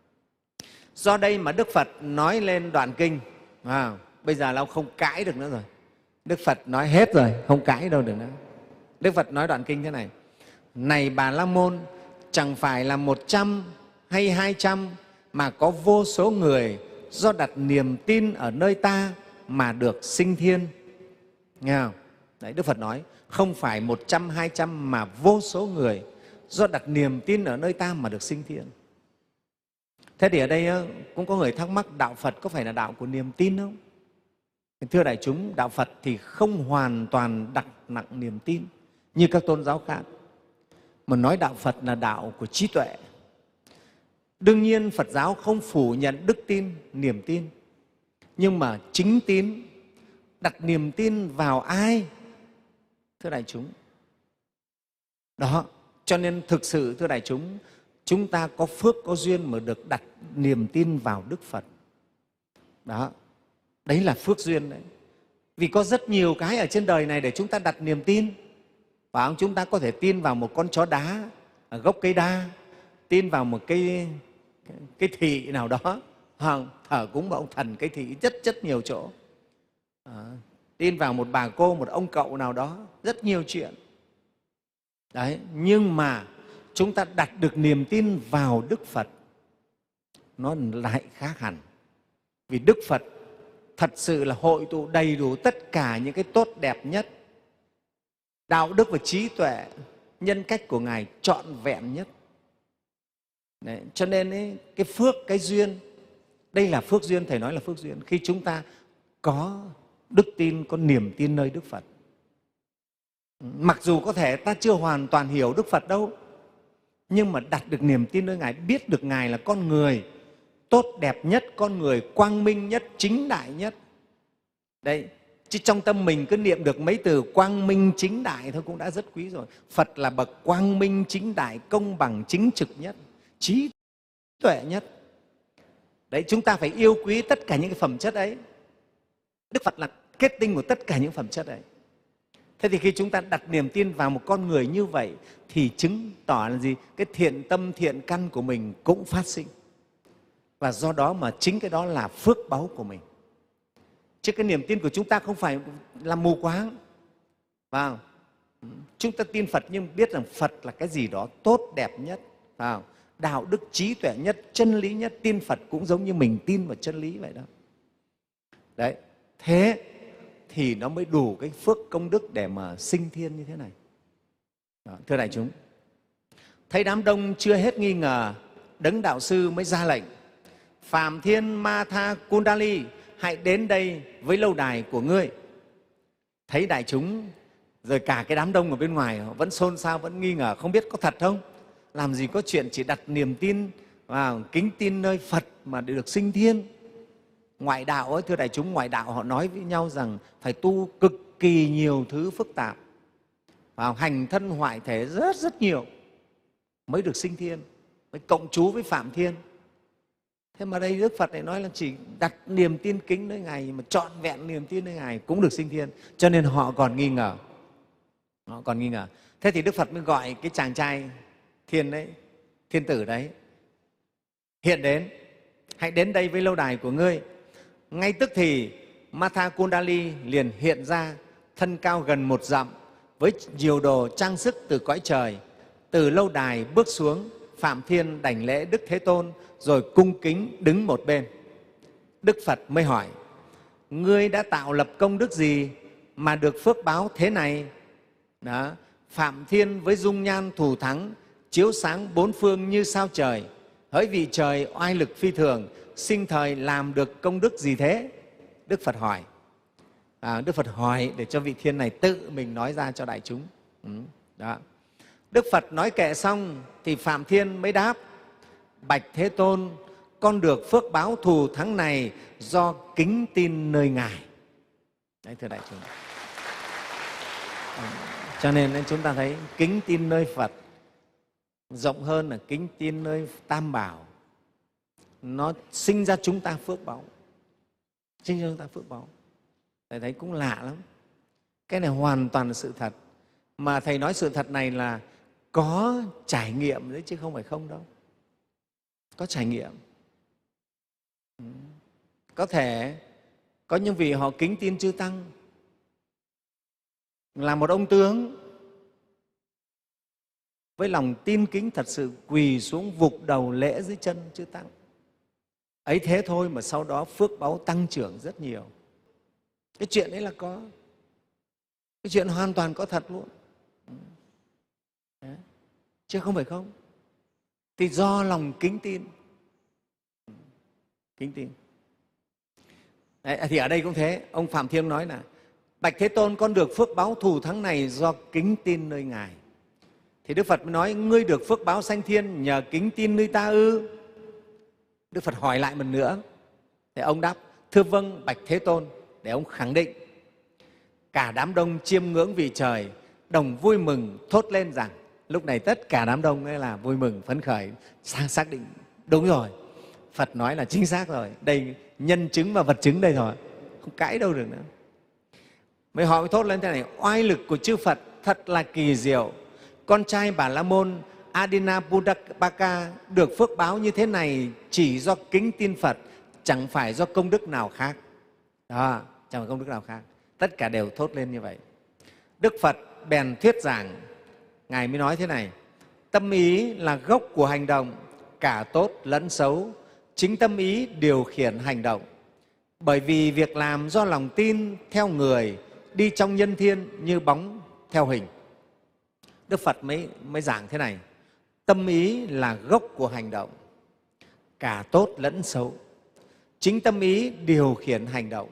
Do đây mà Đức Phật nói lên đoạn kinh, à, bây giờ là ông không cãi được nữa rồi. Đức Phật nói hết rồi, không cãi đâu được nữa. Đức Phật nói đoạn kinh thế này: này Bà La Môn, chẳng phải là một trăm hay hai trăm, mà có vô số người do đặt niềm tin ở nơi ta mà được sinh thiên. Nghe không? Đấy, Đức Phật nói không phải một trăm, hai trăm mà vô số người do đặt niềm tin ở nơi ta mà được sinh thiên. Thế thì ở đây cũng có người thắc mắc, đạo Phật có phải là đạo của niềm tin không? Thưa đại chúng, đạo Phật thì không hoàn toàn đặt nặng niềm tin như các tôn giáo khác, mà nói đạo Phật là đạo của trí tuệ. Đương nhiên Phật giáo không phủ nhận đức tin, niềm tin, nhưng mà chính tín đặt niềm tin vào ai? Thưa đại chúng, đó, cho nên thực sự thưa đại chúng, chúng ta có phước, có duyên mà được đặt niềm tin vào Đức Phật. Đó, đấy là phước duyên đấy. Vì có rất nhiều cái ở trên đời này để chúng ta đặt niềm tin. Và chúng ta có thể tin vào một con chó đá ở gốc cây đa, tin vào một cái, cái thị nào đó, thờ cúng một ông thần cái thị rất rất nhiều chỗ. À, tin vào một bà cô, một ông cậu nào đó, rất nhiều chuyện. Đấy, nhưng mà chúng ta đặt được niềm tin vào Đức Phật, nó lại khác hẳn. Vì Đức Phật thật sự là hội tụ đầy đủ tất cả những cái tốt đẹp nhất, đạo đức và trí tuệ, nhân cách của Ngài trọn vẹn nhất. Đấy, cho nên ấy, cái phước, cái duyên, đây là phước duyên, Thầy nói là phước duyên, khi chúng ta có đức tin, có niềm tin nơi Đức Phật. Mặc dù có thể ta chưa hoàn toàn hiểu Đức Phật đâu, nhưng mà đặt được niềm tin nơi Ngài, biết được Ngài là con người tốt đẹp nhất, con người quang minh nhất, chính đại nhất. Đấy, chứ trong tâm mình cứ niệm được mấy từ quang minh chính đại thôi cũng đã rất quý rồi. Phật là bậc quang minh chính đại, công bằng chính trực nhất, trí tuệ nhất. Đấy, chúng ta phải yêu quý tất cả những cái phẩm chất ấy. Đức Phật là kết tinh của tất cả những phẩm chất ấy. Thế thì khi chúng ta đặt niềm tin vào một con người như vậy thì chứng tỏ là gì? Cái thiện tâm, thiện căn của mình cũng phát sinh. Và do đó mà chính cái đó là phước báu của mình. Chứ cái niềm tin của chúng ta không phải là mù quáng. Vào. Chúng ta tin Phật nhưng biết rằng Phật là cái gì đó tốt đẹp nhất, vào. Đạo đức trí tuệ nhất, chân lý nhất. Tin Phật cũng giống như mình tin vào chân lý vậy đó. Đấy, thế thì nó mới đủ cái phước công đức để mà sinh thiên như thế này. Đó, thưa đại chúng, thấy đám đông chưa hết nghi ngờ, Đấng Đạo Sư mới ra lệnh: Phạm Thiên Ma Tha Kundali, hãy đến đây với lâu đài của ngươi. Thấy đại chúng rồi cả cái đám đông ở bên ngoài họ vẫn xôn xao, vẫn nghi ngờ không biết có thật không, làm gì có chuyện chỉ đặt niềm tin vào kính tin nơi Phật mà để được sinh thiên. Ngoại đạo ấy, thưa đại chúng, ngoại đạo họ nói với nhau rằng phải tu cực kỳ nhiều thứ phức tạp, vào hành thân hoại thể rất rất nhiều mới được sinh thiên, mới cộng trú với Phạm Thiên. Thế mà đây Đức Phật lại nói là chỉ đặt niềm tin kính nơi Ngài, mà trọn vẹn niềm tin nơi Ngài cũng được sinh thiên. Cho nên họ còn nghi ngờ. Họ còn nghi ngờ. Thế thì Đức Phật mới gọi cái chàng trai thiên đấy, thiên tử đấy, hiện đến: hãy đến đây với lâu đài của ngươi. Ngay tức thì Matha Kundali liền hiện ra, thân cao gần một dặm, với nhiều đồ trang sức từ cõi trời. Từ lâu đài bước xuống, Phạm Thiên đảnh lễ Đức Thế Tôn, rồi cung kính đứng một bên. Đức Phật mới hỏi: ngươi đã tạo lập công đức gì mà được phước báo thế này? Đó. Phạm Thiên với dung nhan thù thắng, chiếu sáng bốn phương như sao trời, hỡi vị trời oai lực phi thường, sinh thời làm được công đức gì thế? Đức Phật hỏi. À, Đức Phật hỏi để cho vị thiên này tự mình nói ra cho đại chúng. Ừ, đó. Đức Phật nói kệ xong thì Phạm Thiên mới đáp: bạch Thế Tôn, con được phước báo thù thắng này do kính tin nơi Ngài. Đấy, thưa đại chúng. Cho nên chúng ta thấy kính tin nơi Phật rộng hơn là kính tin nơi Tam Bảo. Nó sinh ra chúng ta phước báu, sinh ra chúng ta phước báu. Thầy thấy cũng lạ lắm. Cái này hoàn toàn là sự thật. Mà Thầy nói sự thật này là có trải nghiệm đấy, chứ không phải không đâu. Có trải nghiệm. Có thể có những vị họ kính tin chư Tăng, là một ông tướng, với lòng tin kính thật sự quỳ xuống vụt đầu lễ dưới chân chư Tăng. Ấy thế thôi mà sau đó phước báu tăng trưởng rất nhiều. Cái chuyện ấy là có, cái chuyện hoàn toàn có thật luôn. Đấy. Chứ không phải không. Thì do lòng kính tin. Kính tin. Đấy, thì ở đây cũng thế, ông Phạm Thiên nói là bạch Thế Tôn, con được phước báo thù thắng này do kính tin nơi Ngài. Thì Đức Phật mới nói, ngươi được phước báo sanh thiên nhờ kính tin nơi ta ư? Đức Phật hỏi lại một nữa. Thì ông đáp, thưa vâng bạch Thế Tôn, để ông khẳng định. Cả đám đông chiêm ngưỡng vị trời, đồng vui mừng thốt lên rằng, lúc này tất cả đám đông ấy là vui mừng phấn khởi, xác định đúng rồi. Phật nói là chính xác rồi, đây nhân chứng và vật chứng đây rồi, không cãi đâu được nữa. Mấy họ mới thốt lên thế này, oai lực của chư Phật thật là kỳ diệu. Con trai Bà La Môn Adinapudapaka được phước báo như thế này chỉ do kính tin Phật, chẳng phải do công đức nào khác. Đó, chẳng phải công đức nào khác. Tất cả đều thốt lên như vậy. Đức Phật bèn thuyết giảng, Ngài mới nói thế này, tâm ý là gốc của hành động, cả tốt lẫn xấu. Chính tâm ý điều khiển hành động. Bởi vì việc làm do lòng tin theo người, đi trong nhân thiên như bóng theo hình. Đức Phật mới, mới giảng thế này, tâm ý là gốc của hành động, cả tốt lẫn xấu. Chính tâm ý điều khiển hành động.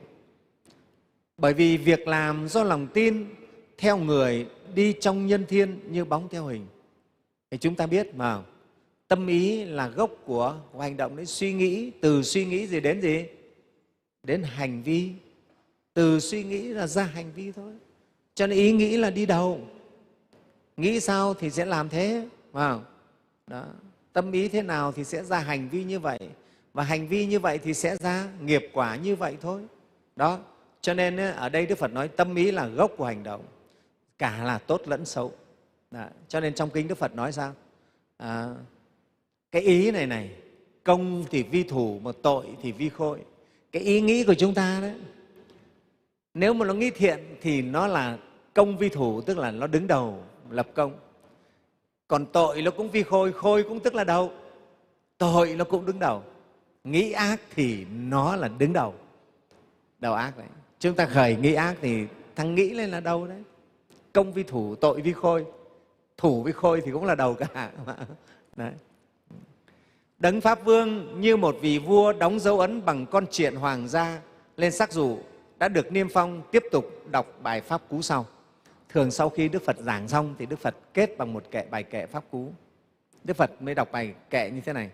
Bởi vì việc làm do lòng tin theo người, đi trong nhân thiên như bóng theo hình. Thì chúng ta biết mà tâm ý là gốc của, của hành động đấy. Suy nghĩ, từ suy nghĩ gì đến gì? Đến hành vi. Từ suy nghĩ là ra hành vi thôi. Cho nên ý nghĩ là đi đầu. Nghĩ sao thì sẽ làm thế. Wow. Đó. Tâm ý thế nào thì sẽ ra hành vi như vậy. Và hành vi như vậy thì sẽ ra nghiệp quả như vậy thôi. Đó. Cho nên ở đây Đức Phật nói tâm ý là gốc của hành động, cả là tốt lẫn xấu. Đó. Cho nên trong kinh Đức Phật nói sao? À, cái ý này này, công thì vi thủ mà tội thì vi khôi. Cái ý nghĩ của chúng ta đấy, nếu mà nó nghĩ thiện thì nó là công vi thủ, tức là nó đứng đầu lập công. Còn tội nó cũng vi khôi, khôi cũng tức là đầu. Tội nó cũng đứng đầu. Nghĩ ác thì nó là đứng đầu, đầu ác đấy. Chúng ta khởi nghĩ ác thì thằng nghĩ lên là đầu đấy. Công vi thủ, tội vi khôi. Thủ với khôi thì cũng là đầu cả. Đấy. Đấng Pháp Vương như một vị vua đóng dấu ấn bằng con triện hoàng gia lên sắc dù, đã được niêm phong, tiếp tục đọc bài Pháp Cú sau. Thường sau khi Đức Phật giảng xong thì Đức Phật kết bằng một kệ, bài kệ Pháp Cú. Đức Phật mới đọc bài kệ như thế này.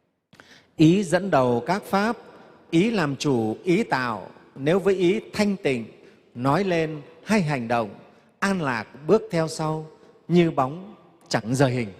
Ý dẫn đầu các Pháp, ý làm chủ, ý tạo, nếu với ý thanh tịnh, nói lên hay hành động, an lạc bước theo sau, như bóng chẳng rời hình.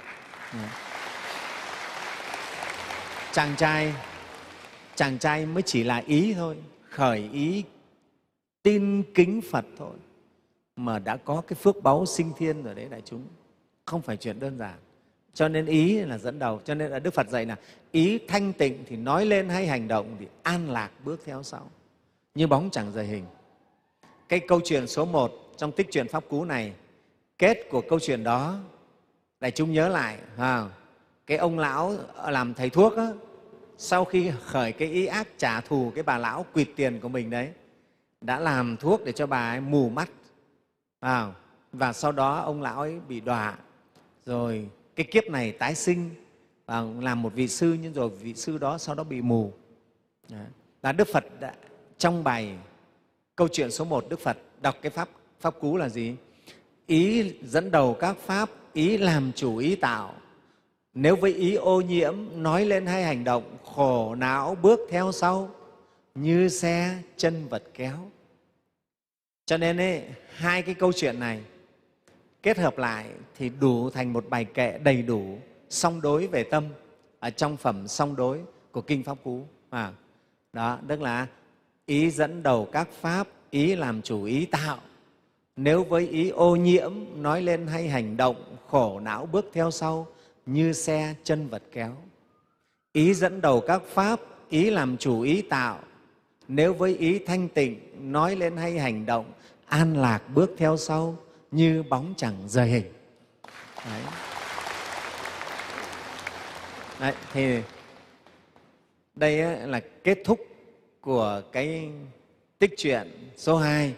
Chàng trai, chàng trai mới chỉ là ý thôi, khởi ý tin kính Phật thôi, mà đã có cái phước báu sinh thiên rồi đấy đại chúng. Không phải chuyện đơn giản. Cho nên ý là dẫn đầu. Cho nên là Đức Phật dạy là ý thanh tịnh thì nói lên hay hành động thì an lạc bước theo sau, như bóng chẳng rời hình. Cái câu chuyện số một trong tích truyện Pháp Cú này, kết của câu chuyện đó, đại chúng nhớ lại, à, cái ông lão làm thầy thuốc á, sau khi khởi cái ý ác trả thù cái bà lão quỵt tiền của mình đấy, đã làm thuốc để cho bà ấy mù mắt, à, và sau đó ông lão ấy bị đọa, rồi cái kiếp này tái sinh và làm một vị sư, nhưng rồi vị sư đó sau đó bị mù. Đấy. Là Đức Phật đã, trong bài câu chuyện số một, Đức Phật đọc cái pháp pháp cú là gì? Ý dẫn đầu các pháp, ý làm chủ ý tạo. Nếu với ý ô nhiễm, nói lên hay hành động, khổ não bước theo sau, như xe chân vật kéo. Cho nên ấy, hai cái câu chuyện này kết hợp lại thì đủ thành một bài kệ đầy đủ, song đối về tâm ở trong phẩm song đối của Kinh Pháp Cú. À, đó, tức là ý dẫn đầu các pháp, ý làm chủ ý tạo. Nếu với ý ô nhiễm, nói lên hay hành động, khổ não bước theo sau, như xe chân vật kéo. Ý dẫn đầu các pháp, ý làm chủ ý tạo. Nếu với ý thanh tịnh, nói lên hay hành động, an lạc bước theo sau, như bóng chẳng rời hình. Đấy. Đấy, thì đây ấy là kết thúc của cái tích truyện số hai,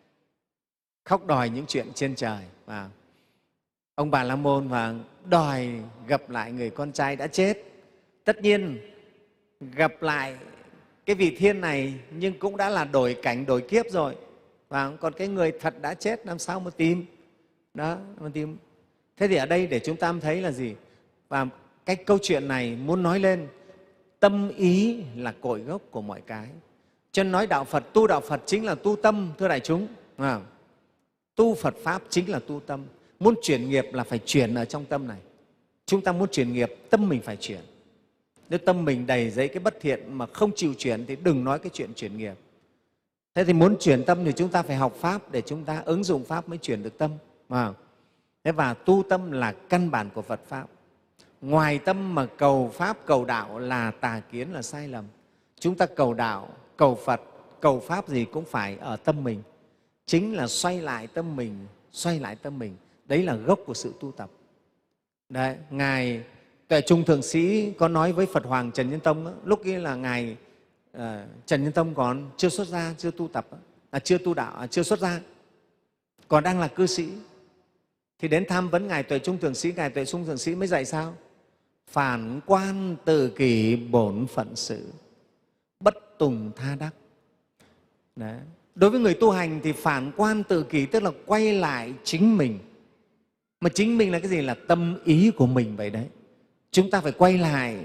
khóc đòi những chuyện trên trời. Và ông Bà La Môn và đòi gặp lại người con trai đã chết. Tất nhiên gặp lại cái vị thiên này nhưng cũng đã là đổi cảnh đổi kiếp rồi, và còn cái người thật đã chết làm sao mà tìm đó mà tìm. Thế thì ở đây để chúng ta thấy là gì? Và cái câu chuyện này muốn nói lên tâm ý là cội gốc của mọi cái. Cho nên nói đạo Phật, tu đạo Phật chính là tu tâm, thưa đại chúng. À, tu Phật Pháp chính là tu tâm. Muốn chuyển nghiệp là phải chuyển ở trong tâm này. Chúng ta muốn chuyển nghiệp, tâm mình phải chuyển. Nếu tâm mình đầy dẫy cái bất thiện mà không chịu chuyển thì đừng nói cái chuyện chuyển nghiệp. Thế thì muốn chuyển tâm thì chúng ta phải học Pháp để chúng ta ứng dụng Pháp mới chuyển được tâm. À, thế và tu tâm là căn bản của Phật Pháp. Ngoài tâm mà cầu Pháp, cầu đạo là tà kiến, là sai lầm. Chúng ta cầu đạo, cầu Phật, cầu Pháp gì cũng phải ở tâm mình. Chính là xoay lại tâm mình, xoay lại tâm mình. Đấy là gốc của sự tu tập. Đấy, Ngài Tuệ Trung Thượng Sĩ có nói với Phật Hoàng Trần Nhân Tông, đó, lúc ấy là Ngài uh, Trần Nhân Tông còn chưa xuất gia, chưa tu tập, à, chưa tu đạo, à, chưa xuất gia, còn đang là cư sĩ. Thì đến tham vấn Ngài Tuệ Trung Thượng Sĩ, Ngài Tuệ Trung Thượng Sĩ mới dạy sao? Phản quan tự kỷ bổn phận sự, bất tùng tha đắc. Đấy. Đối với người tu hành thì phản quan tự kỷ tức là quay lại chính mình. Mà chính mình là cái gì? Là tâm ý của mình vậy đấy. Chúng ta phải quay lại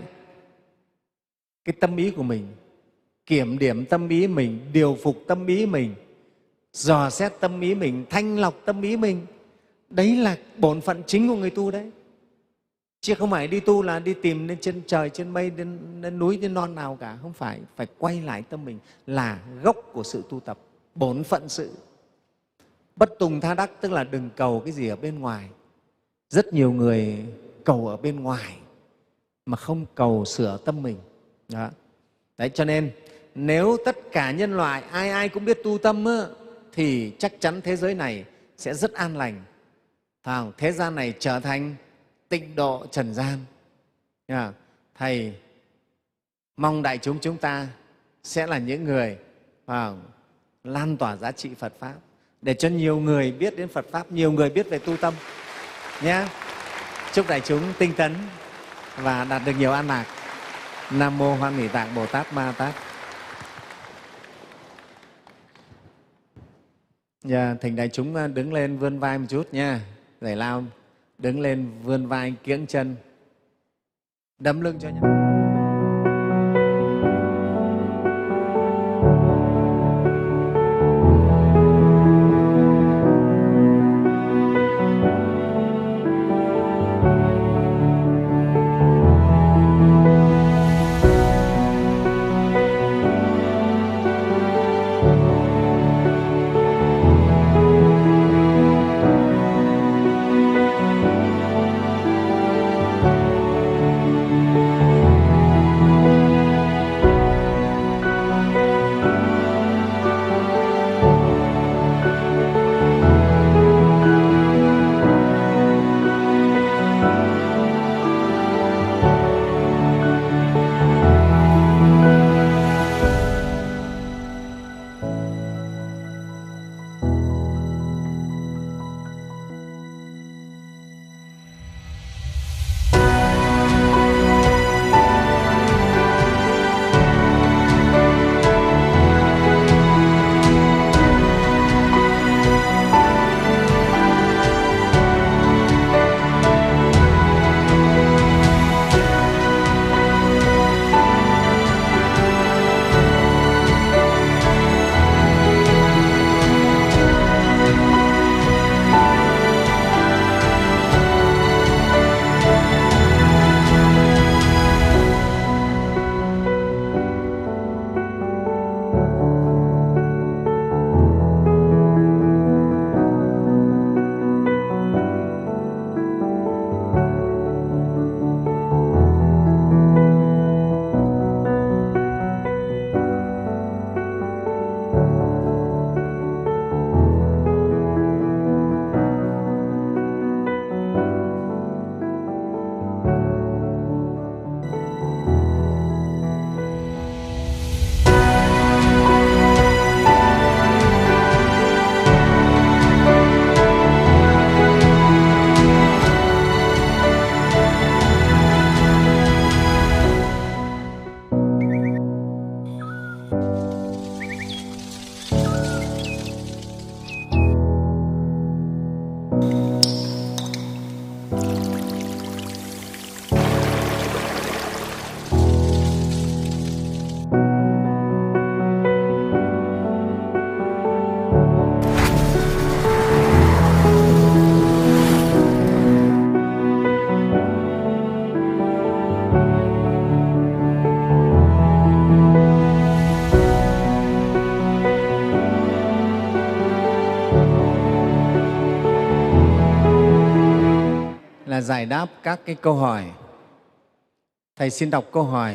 cái tâm ý của mình, kiểm điểm tâm ý mình, điều phục tâm ý mình, dò xét tâm ý mình, thanh lọc tâm ý mình. Đấy là bổn phận chính của người tu đấy. Chứ không phải đi tu là đi tìm lên trên trời, trên mây, đến, đến núi, đến non nào cả. Không phải, phải quay lại tâm mình là gốc của sự tu tập, bổn phận sự. Bất tùng tha đắc tức là đừng cầu cái gì ở bên ngoài. Rất nhiều người cầu ở bên ngoài mà không cầu sửa tâm mình. Đó. Đấy, cho nên nếu tất cả nhân loại ai ai cũng biết tu tâm á, thì chắc chắn thế giới này sẽ rất an lành. Thế gian này trở thành tịnh độ trần gian. Thầy mong đại chúng chúng ta sẽ là những người à, lan tỏa giá trị Phật Pháp để cho nhiều người biết đến Phật Pháp, nhiều người biết về tu tâm nhé. Chúc đại chúng tinh tấn và đạt được nhiều an lạc. Nam mô Hoan Hỷ Tạng Bồ Tát Ma Tát. Giờ thỉnh đại chúng đứng lên vươn vai một chút nha. Giải lao đứng lên vươn vai kiễng chân, đấm lưng cho nhau. giải đáp các cái câu hỏi. Thầy xin đọc câu hỏi.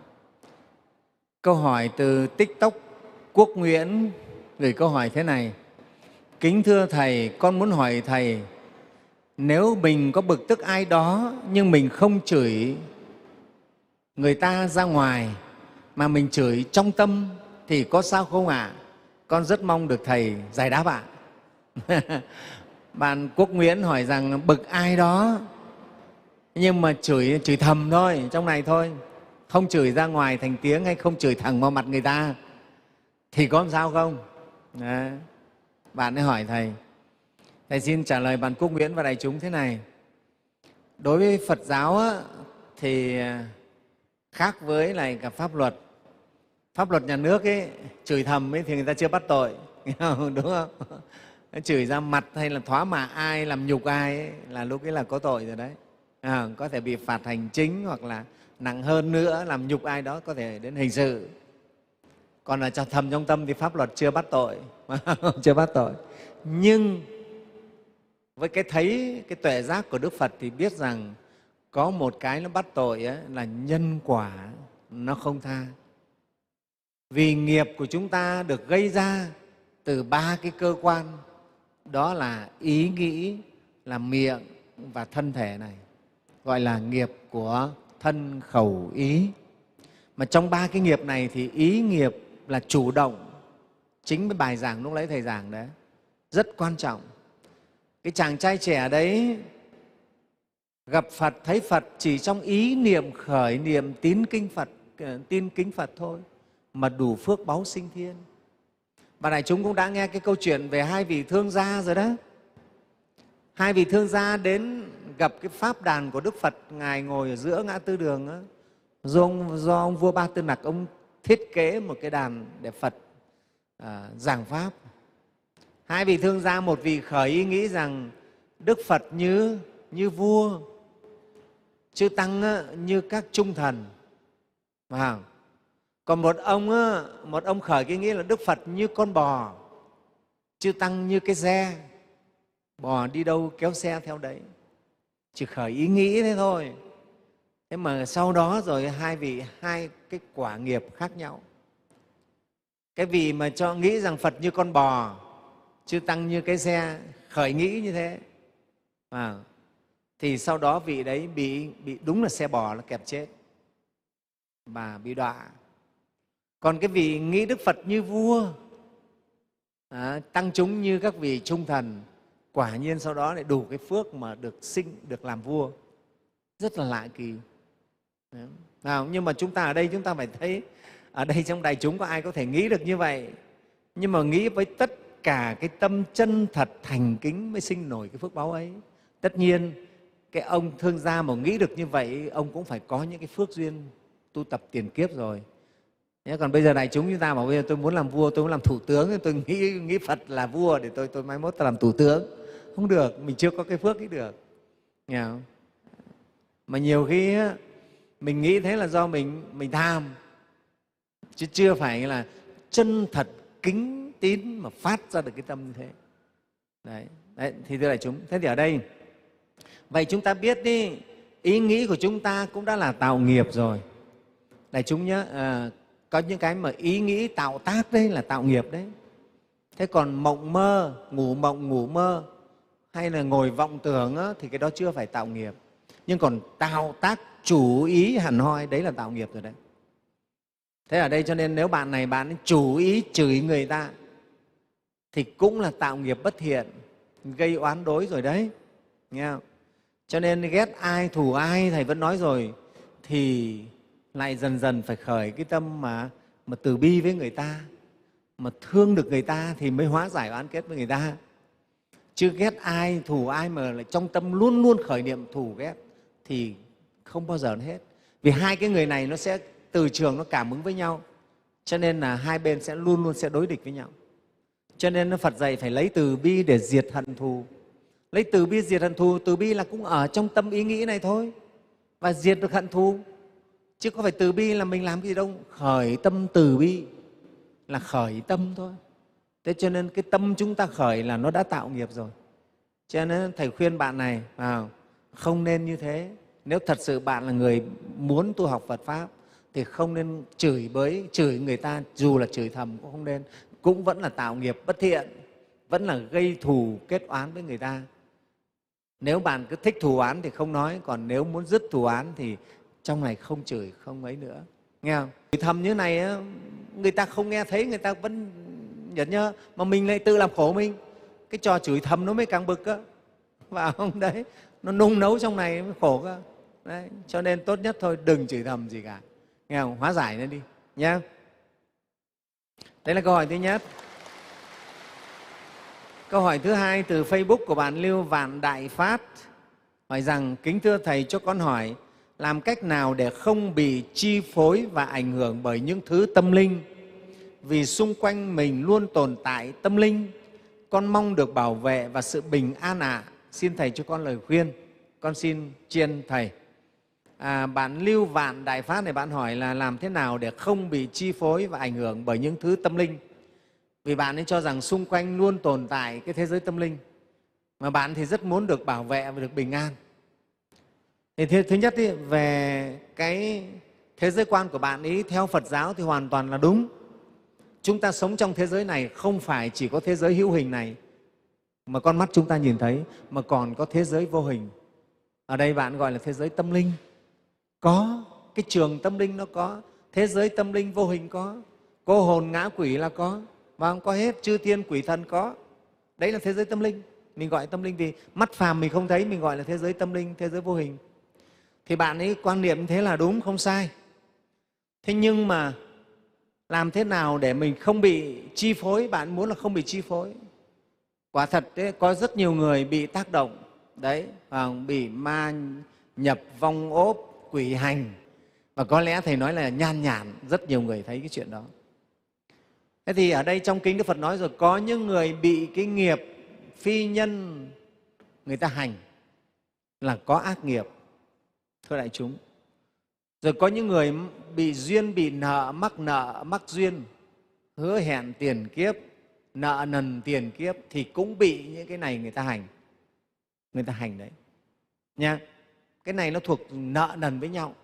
Câu hỏi từ TikTok Quốc Nguyễn gửi câu hỏi thế này: kính thưa Thầy, con muốn hỏi Thầy, nếu mình có bực tức ai đó nhưng mình không chửi người ta ra ngoài mà mình chửi trong tâm thì có sao không ạ? À? Con rất mong được Thầy giải đáp ạ. À. Bạn Quốc Nguyễn hỏi rằng bực ai đó nhưng mà chửi chửi thầm thôi, trong này thôi, không chửi ra ngoài thành tiếng hay không chửi thẳng vào mặt người ta thì có làm sao không? Đó. Bạn ấy hỏi Thầy. Thầy xin trả lời bạn Quốc Nguyễn và đại chúng thế này: đối với Phật giáo á, thì khác với lại cả pháp luật. Pháp luật nhà nước ấy, chửi thầm ấy, thì người ta chưa bắt tội, đúng không? Chửi ra mặt hay là thóa mạ ai, làm nhục ai ấy, là lúc ấy là có tội rồi đấy. À, có thể bị phạt hành chính, hoặc là nặng hơn nữa, làm nhục ai đó có thể đến hình sự. Còn là cho thầm trong tâm thì pháp luật chưa bắt tội, chưa bắt tội. Nhưng với cái thấy, cái tuệ giác của Đức Phật thì biết rằng có một cái nó bắt tội ấy, là nhân quả nó không tha. Vì nghiệp của chúng ta được gây ra từ ba cái cơ quan, đó là ý nghĩ, là miệng và thân thể này, gọi là nghiệp của thân khẩu ý. Mà trong ba cái nghiệp này thì ý nghiệp là chủ động. Chính với bài giảng lúc nãy Thầy giảng đấy, rất quan trọng. Cái chàng trai trẻ đấy gặp Phật, thấy Phật chỉ trong ý niệm khởi niệm tín kinh Phật, tin kính Phật thôi mà đủ phước báu sinh thiên. Bà đại chúng cũng đã nghe cái câu chuyện về hai vị thương gia rồi đó. Hai vị thương gia đến gặp cái pháp đàn của Đức Phật, Ngài ngồi ở giữa ngã tư đường đó. Do ông, do ông vua Ba Tư Nặc ông thiết kế một cái đàn để Phật à, giảng pháp. Hai vị thương gia, một vị khởi ý nghĩ rằng Đức Phật như như vua, chư tăng á, như các trung thần, phải. Còn một ông á, một ông khởi cái nghĩ là Đức Phật như con bò, chư tăng như cái xe, bò đi đâu kéo xe theo đấy. Chỉ khởi ý nghĩ thế thôi. Thế mà sau đó rồi hai vị hai cái quả nghiệp khác nhau. Cái vị mà cho nghĩ rằng Phật như con bò, chư tăng như cái xe, khởi nghĩ như thế, à, thì sau đó vị đấy bị, bị đúng là xe bò, nó kẹp chết và bị đọa. Còn cái vị nghĩ Đức Phật như vua, à, tăng chúng như các vị trung thần, quả nhiên sau đó lại đủ cái phước mà được sinh, được làm vua. Rất là lạ kỳ. Nào, nhưng mà chúng ta ở đây chúng ta phải thấy, ở đây trong đại chúng có ai có thể nghĩ được như vậy, nhưng mà nghĩ với tất cả cái tâm chân thật thành kính mới sinh nổi cái phước báu ấy. Tất nhiên cái ông thương gia mà nghĩ được như vậy, ông cũng phải có những cái phước duyên tu tập tiền kiếp rồi. Còn bây giờ đại chúng chúng ta bảo bây giờ tôi muốn làm vua, tôi muốn làm thủ tướng, tôi nghĩ, nghĩ Phật là vua để tôi, tôi mai mốt tôi làm thủ tướng. Không được, mình chưa có cái phước ấy được. Nghe không? Mà nhiều khi mình nghĩ thế là do mình, mình tham, chứ chưa phải là chân thật kính tín mà phát ra được cái tâm như thế. Đấy, đấy thì thưa đại chúng, thế thì ở đây, vậy chúng ta biết đi, ý nghĩ của chúng ta cũng đã là tạo nghiệp rồi. Đại chúng nhớ, à, có những cái mà ý nghĩ tạo tác đấy là tạo nghiệp đấy. Thế còn mộng mơ, ngủ mộng ngủ mơ hay là ngồi vọng tưởng á, thì cái đó chưa phải tạo nghiệp. Nhưng còn tạo tác chủ ý hẳn hoi, đấy là tạo nghiệp rồi đấy. Thế ở đây cho nên nếu bạn này bạn chủ ý chửi người ta thì cũng là tạo nghiệp bất thiện, gây oán đối rồi đấy. Nghe không? Cho nên ghét ai, thù ai, Thầy vẫn nói rồi, thì lại dần dần phải khởi cái tâm mà, mà từ bi với người ta, mà thương được người ta thì mới hóa giải oán kết với người ta. Chứ ghét ai, thù ai mà lại trong tâm luôn luôn khởi niệm thù ghét thì không bao giờ nó hết. Vì hai cái người này nó sẽ từ trường nó cảm ứng với nhau, cho nên là hai bên sẽ luôn luôn sẽ đối địch với nhau. Cho nên Phật dạy phải lấy từ bi để diệt hận thù. Lấy từ bi diệt hận thù, từ bi là cũng ở trong tâm ý nghĩ này thôi, và diệt được hận thù. Chứ có phải từ bi là mình làm cái gì đâu. Khởi tâm từ bi là khởi tâm thôi. Thế cho nên cái tâm chúng ta khởi là nó đã tạo nghiệp rồi. Cho nên Thầy khuyên bạn này, vào Không nên như thế. Nếu thật sự bạn là người muốn tu học Phật Pháp thì không nên chửi bới, chửi người ta, dù là chửi thầm cũng không nên, cũng vẫn là tạo nghiệp bất thiện, vẫn là gây thù kết oán với người ta. Nếu bạn cứ thích thù oán thì không nói, còn nếu muốn dứt thù oán thì trong này không chửi, không ấy nữa. Nghe không? Chửi thầm như này người ta không nghe thấy, người ta vẫn nhẫn nhơ, mà mình lại tự làm khổ mình. Cái trò chửi thầm nó mới càng bực á, vào không? Đấy, nó nung nấu trong này mới khổ cơ. Đấy, cho nên tốt nhất thôi đừng chửi thầm gì cả. Nghe không? Hóa giải nó đi nhé. Đấy là câu hỏi thứ nhất. Câu hỏi thứ hai từ Facebook của bạn Lưu Vạn Đại Phát hỏi rằng: kính thưa Thầy, cho con hỏi làm cách nào để không bị chi phối và ảnh hưởng bởi những thứ tâm linh? Vì xung quanh mình luôn tồn tại tâm linh, con mong được bảo vệ và sự bình an ạ. À. Xin Thầy cho con lời khuyên. Con xin chiên Thầy. À, bạn Lưu Vạn Đại Phát này, bạn hỏi là làm thế nào để không bị chi phối và ảnh hưởng bởi những thứ tâm linh? Vì bạn ấy cho rằng xung quanh luôn tồn tại cái thế giới tâm linh, mà bạn thì rất muốn được bảo vệ và được bình an. Thì thứ, thứ nhất ý, về cái thế giới quan của bạn ấy theo Phật giáo thì hoàn toàn là đúng. Chúng ta sống trong thế giới này không phải chỉ có thế giới hữu hình này mà con mắt chúng ta nhìn thấy, mà còn có thế giới vô hình. Ở đây bạn gọi là thế giới tâm linh. Có, cái trường tâm linh nó có, thế giới tâm linh vô hình có, cô hồn ngã quỷ là có, và có hết, chư thiên quỷ thần có. Đấy là thế giới tâm linh. Mình gọi tâm linh vì mắt phàm mình không thấy, mình gọi là thế giới tâm linh, thế giới vô hình. Thì bạn ấy quan niệm thế là đúng, không sai. Thế nhưng mà làm thế nào để mình không bị chi phối? Bạn muốn là không bị chi phối. Quả thật đấy, có rất nhiều người bị tác động, đấy, bị ma nhập, vong ốp, quỷ hành. Và có lẽ Thầy nói là nhan nhản, rất nhiều người thấy cái chuyện đó. Thế thì ở đây trong Kinh Đức Phật nói rồi, có những người bị cái nghiệp phi nhân người ta hành là có ác nghiệp, thưa đại chúng. Rồi có những người bị duyên, bị nợ, mắc nợ, mắc duyên, hứa hẹn tiền kiếp, nợ nần tiền kiếp thì cũng bị những cái này người ta hành. Người ta hành đấy. Nha. Cái này nó thuộc nợ nần với nhau.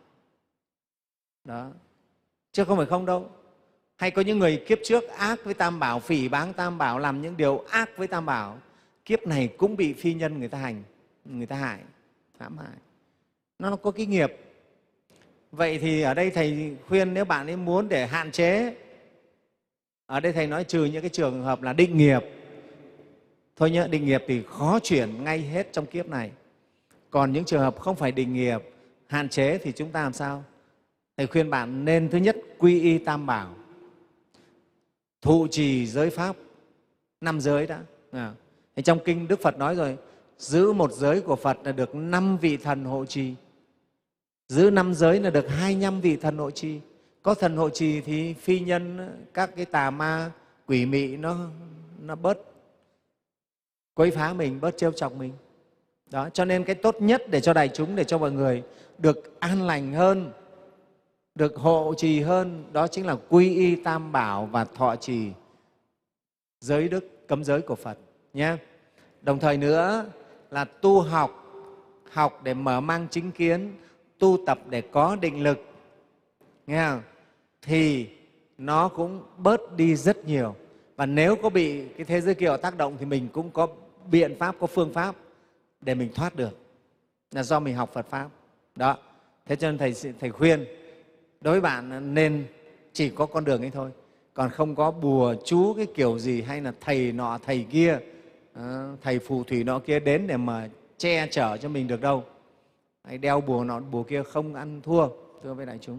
Đó. Chứ không phải không đâu. Hay có những người kiếp trước ác với Tam Bảo, phỉ báng Tam Bảo, làm những điều ác với Tam Bảo, kiếp này cũng bị phi nhân người ta hành, người ta hại, hãm hại. Nó có cái nghiệp. Vậy thì ở đây Thầy khuyên nếu bạn ấy muốn để hạn chế, ở đây Thầy nói trừ những cái trường hợp là định nghiệp. Thôi nhớ, định nghiệp thì khó chuyển ngay hết trong kiếp này. Còn những trường hợp không phải định nghiệp, hạn chế thì chúng ta làm sao? Thầy khuyên bạn nên thứ nhất quy y Tam Bảo, thụ trì giới pháp, năm giới đã. À. Trong Kinh Đức Phật nói rồi, giữ một giới của Phật là được năm vị thần hộ trì. Giữ năm giới là được hai mươi lăm vị thần hộ trì. Có thần hộ trì thì phi nhân, các cái tà ma, quỷ mị nó, nó bớt quấy phá mình, bớt trêu chọc mình. Đó, cho nên cái tốt nhất để cho đại chúng, để cho mọi người được an lành hơn, được hộ trì hơn, đó chính là quy y Tam Bảo và thọ trì giới đức, cấm giới của Phật nhé. Đồng thời nữa là tu học, học để mở mang chính kiến, tu tập để có định lực, nghe không? Thì nó cũng bớt đi rất nhiều. Và nếu có bị cái thế giới kia tác động thì mình cũng có biện pháp, có phương pháp để mình thoát được, là do mình học Phật Pháp. Đó. Thế cho nên Thầy, thầy khuyên đối với bạn nên chỉ có con đường ấy thôi, còn không có bùa chú cái kiểu gì hay là thầy nọ thầy kia, thầy phù thủy nọ kia đến để mà che chở cho mình được đâu. Hay đeo bùa nọ bùa kia không ăn thua, thưa với đại chúng.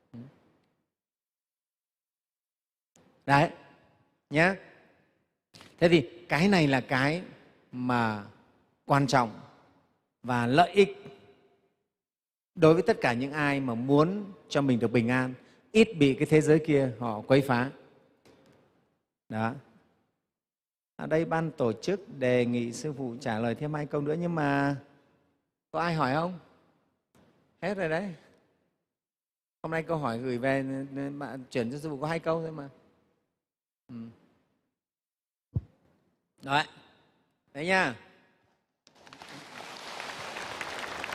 Đấy, nhé. Thế thì cái này là cái mà quan trọng và lợi ích đối với tất cả những ai mà muốn cho mình được bình an, ít bị cái thế giới kia họ quấy phá. Đó. Ở đây ban tổ chức đề nghị sư phụ trả lời thêm hai câu nữa, nhưng mà có ai hỏi không? Hết rồi đấy. Hôm nay câu hỏi gửi về bạn chuyển cho sư phụ có hai câu thôi mà. Ừ. Đấy. Đấy nha.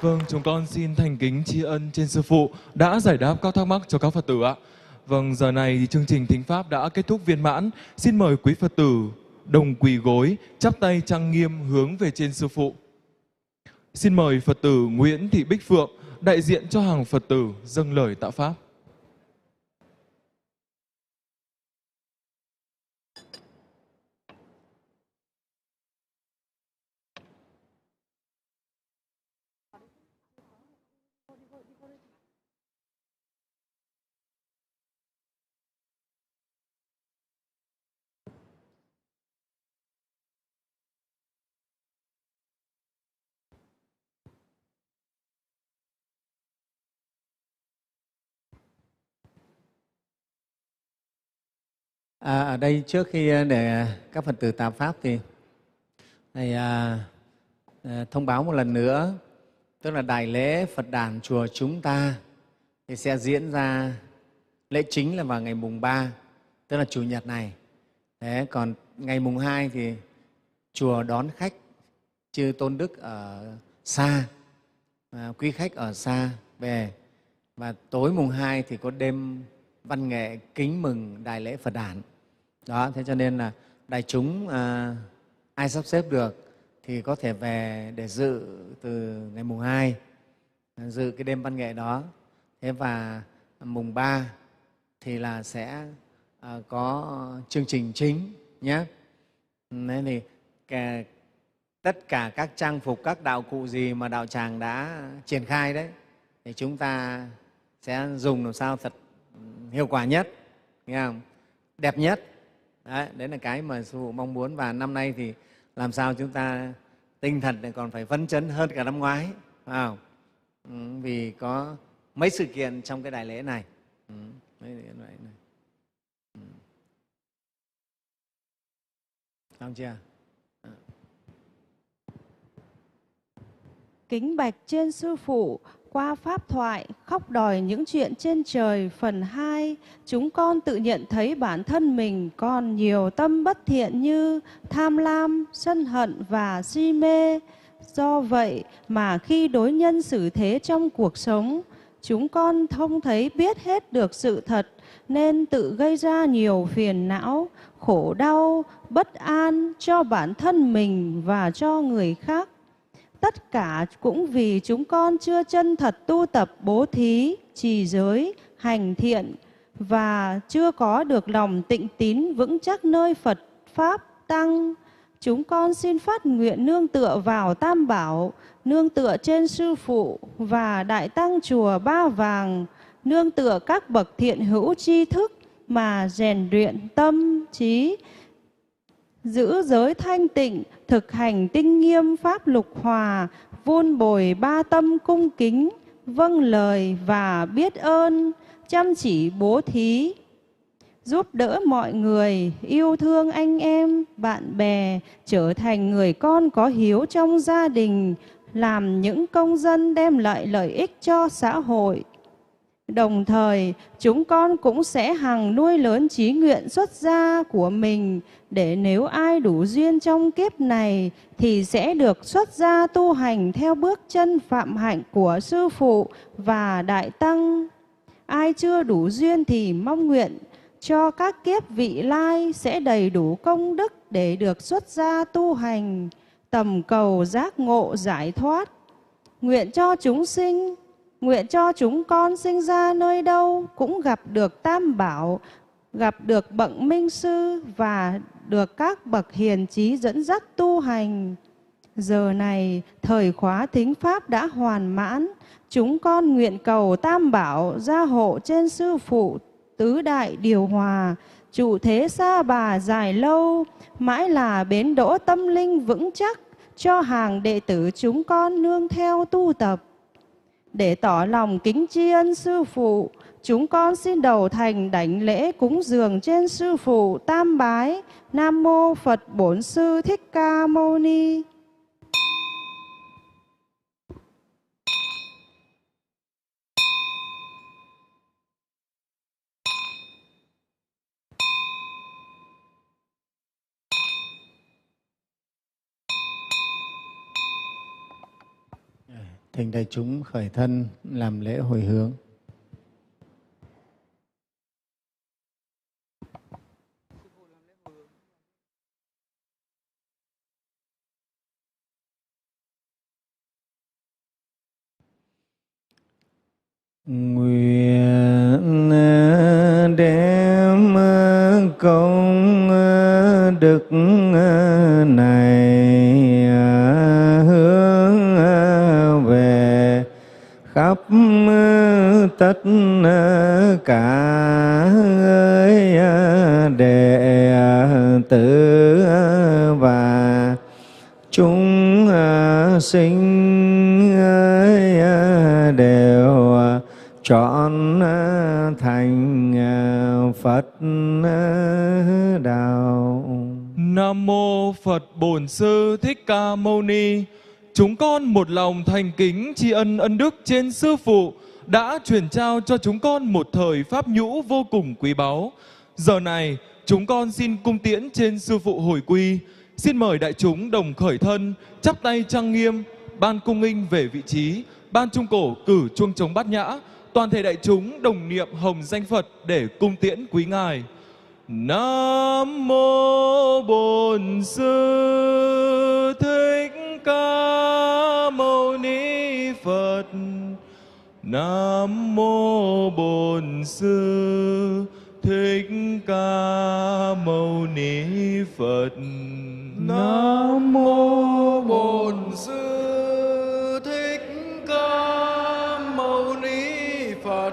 Vâng, chúng con xin thành kính tri ân trên Sư Phụ đã giải đáp các thắc mắc cho các Phật tử ạ. Vâng, giờ này thì chương trình thính pháp đã kết thúc viên mãn. Xin mời quý Phật tử đồng quỳ gối, chắp tay trang nghiêm hướng về trên Sư Phụ. Xin mời Phật tử Nguyễn Thị Bích Phượng, đại diện cho hàng Phật tử dâng lời tạ pháp. À, ở đây trước khi để các Phật tử tạ pháp thì thầy à, à, thông báo một lần nữa, tức là đại lễ Phật đản chùa chúng ta thì sẽ diễn ra lễ chính là vào ngày mùng ba, tức là Chủ nhật này. Thế còn ngày mùng hai thì chùa đón khách chư Tôn Đức ở xa, à, quý khách ở xa về. Và tối mùng hai thì có đêm văn nghệ kính mừng đại lễ Phật đản. Đó, thế cho nên là đại chúng à, ai sắp xếp được thì có thể về để dự từ ngày mùng hai, dự cái đêm văn nghệ đó. Thế và mùng ba thì là sẽ à, có chương trình chính nhé. Nên thì cả, tất cả các trang phục, các đạo cụ gì mà đạo tràng đã triển khai đấy thì chúng ta sẽ dùng làm sao thật hiệu quả nhất, nghe không? Đẹp nhất. Đấy, đấy là cái mà Sư Phụ mong muốn. Và năm nay thì làm sao chúng ta tinh thần này còn phải phấn chấn hơn cả năm ngoái, phải không? Ừ, vì có mấy sự kiện trong cái đại lễ này. Ừ, mấy sự kiện này. Ừ. Xong chưa? À. Kính bạch trên Sư Phụ, qua pháp thoại khóc đòi những chuyện trên trời phần hai, chúng con tự nhận thấy bản thân mình còn nhiều tâm bất thiện như tham lam, sân hận và si mê. Do vậy mà khi đối nhân xử thế trong cuộc sống, chúng con không thấy biết hết được sự thật nên tự gây ra nhiều phiền não, khổ đau, bất an cho bản thân mình và cho người khác. Tất cả cũng vì chúng con chưa chân thật tu tập bố thí, trì giới, hành thiện và chưa có được lòng tịnh tín vững chắc nơi Phật, Pháp, Tăng. Chúng con xin phát nguyện nương tựa vào Tam Bảo, nương tựa trên Sư Phụ và Đại Tăng Chùa Ba Vàng, nương tựa các bậc thiện hữu tri thức mà rèn luyện tâm, trí, giữ giới thanh tịnh, thực hành tinh nghiêm pháp lục hòa, vun bồi ba tâm cung kính, vâng lời và biết ơn, chăm chỉ bố thí, giúp đỡ mọi người, yêu thương anh em, bạn bè, trở thành người con có hiếu trong gia đình, làm những công dân đem lại lợi ích cho xã hội. Đồng thời, chúng con cũng sẽ hằng nuôi lớn chí nguyện xuất gia của mình để nếu ai đủ duyên trong kiếp này thì sẽ được xuất gia tu hành theo bước chân phạm hạnh của Sư Phụ và Đại Tăng. Ai chưa đủ duyên thì mong nguyện cho các kiếp vị lai sẽ đầy đủ công đức để được xuất gia tu hành, tầm cầu giác ngộ giải thoát. Nguyện cho chúng sinh Nguyện cho chúng con sinh ra nơi đâu cũng gặp được Tam Bảo, gặp được bậc minh sư và được các bậc hiền trí dẫn dắt tu hành. Giờ này, thời khóa thính pháp đã hoàn mãn, chúng con nguyện cầu Tam Bảo gia hộ trên Sư Phụ, tứ đại điều hòa, trụ thế Sa Bà dài lâu, mãi là bến đỗ tâm linh vững chắc cho hàng đệ tử chúng con nương theo tu tập. Để tỏ lòng kính tri ân Sư Phụ, chúng con xin đầu thành đảnh lễ cúng dường trên Sư Phụ tam bái. Nam mô Phật Bổn Sư Thích Ca Mâu Ni. Thỉnh đại chúng khởi thân làm lễ hồi hướng. Nguyện đem công đức này hướng về khắp tất cả đệ tử và chúng sinh đều trọn thành Phật đạo. Nam mô Phật Bổn Sư Thích Ca Mâu Ni. Chúng con một lòng thành kính tri ân ân đức trên Sư Phụ đã truyền trao cho chúng con một thời pháp nhũ vô cùng quý báu. Giờ này, chúng con xin cung tiễn trên Sư Phụ hồi quy. Xin mời đại chúng đồng khởi thân, chắp tay trang nghiêm, ban cung nghinh về vị trí, ban trung cổ cử chuông trống bát nhã, toàn thể đại chúng đồng niệm hồng danh Phật để cung tiễn quý ngài. Nam mô Bổn Sư Thích Ca Mâu Ni Phật. Nam mô Bổn Sư Thích Ca Mâu Ni Phật. Nam mô Bổn Sư Thích Ca Mâu Ni Phật.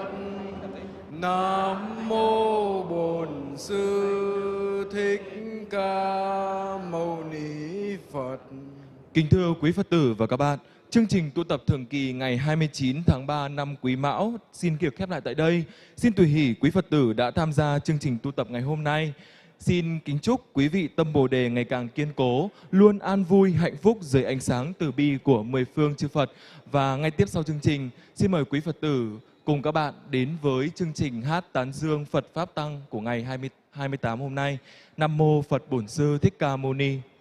Nam mô Bổn Sư Thích Ca Mâu Ni Phật. Kính thưa quý Phật tử và các bạn, chương trình tu tập thường kỳ ngày hai mươi chín tháng ba năm Quý Mão xin được khép lại tại đây. Xin tùy hỷ quý Phật tử đã tham gia chương trình tu tập ngày hôm nay. Xin kính chúc quý vị tâm Bồ Đề ngày càng kiên cố, luôn an vui, hạnh phúc dưới ánh sáng từ bi của mười phương chư Phật. Và ngay tiếp sau chương trình, xin mời quý Phật tử cùng các bạn đến với chương trình hát tán dương Phật Pháp Tăng của ngày hai mươi tám hôm nay. Nam mô Phật Bổn Sư Thích Ca Mâu Ni.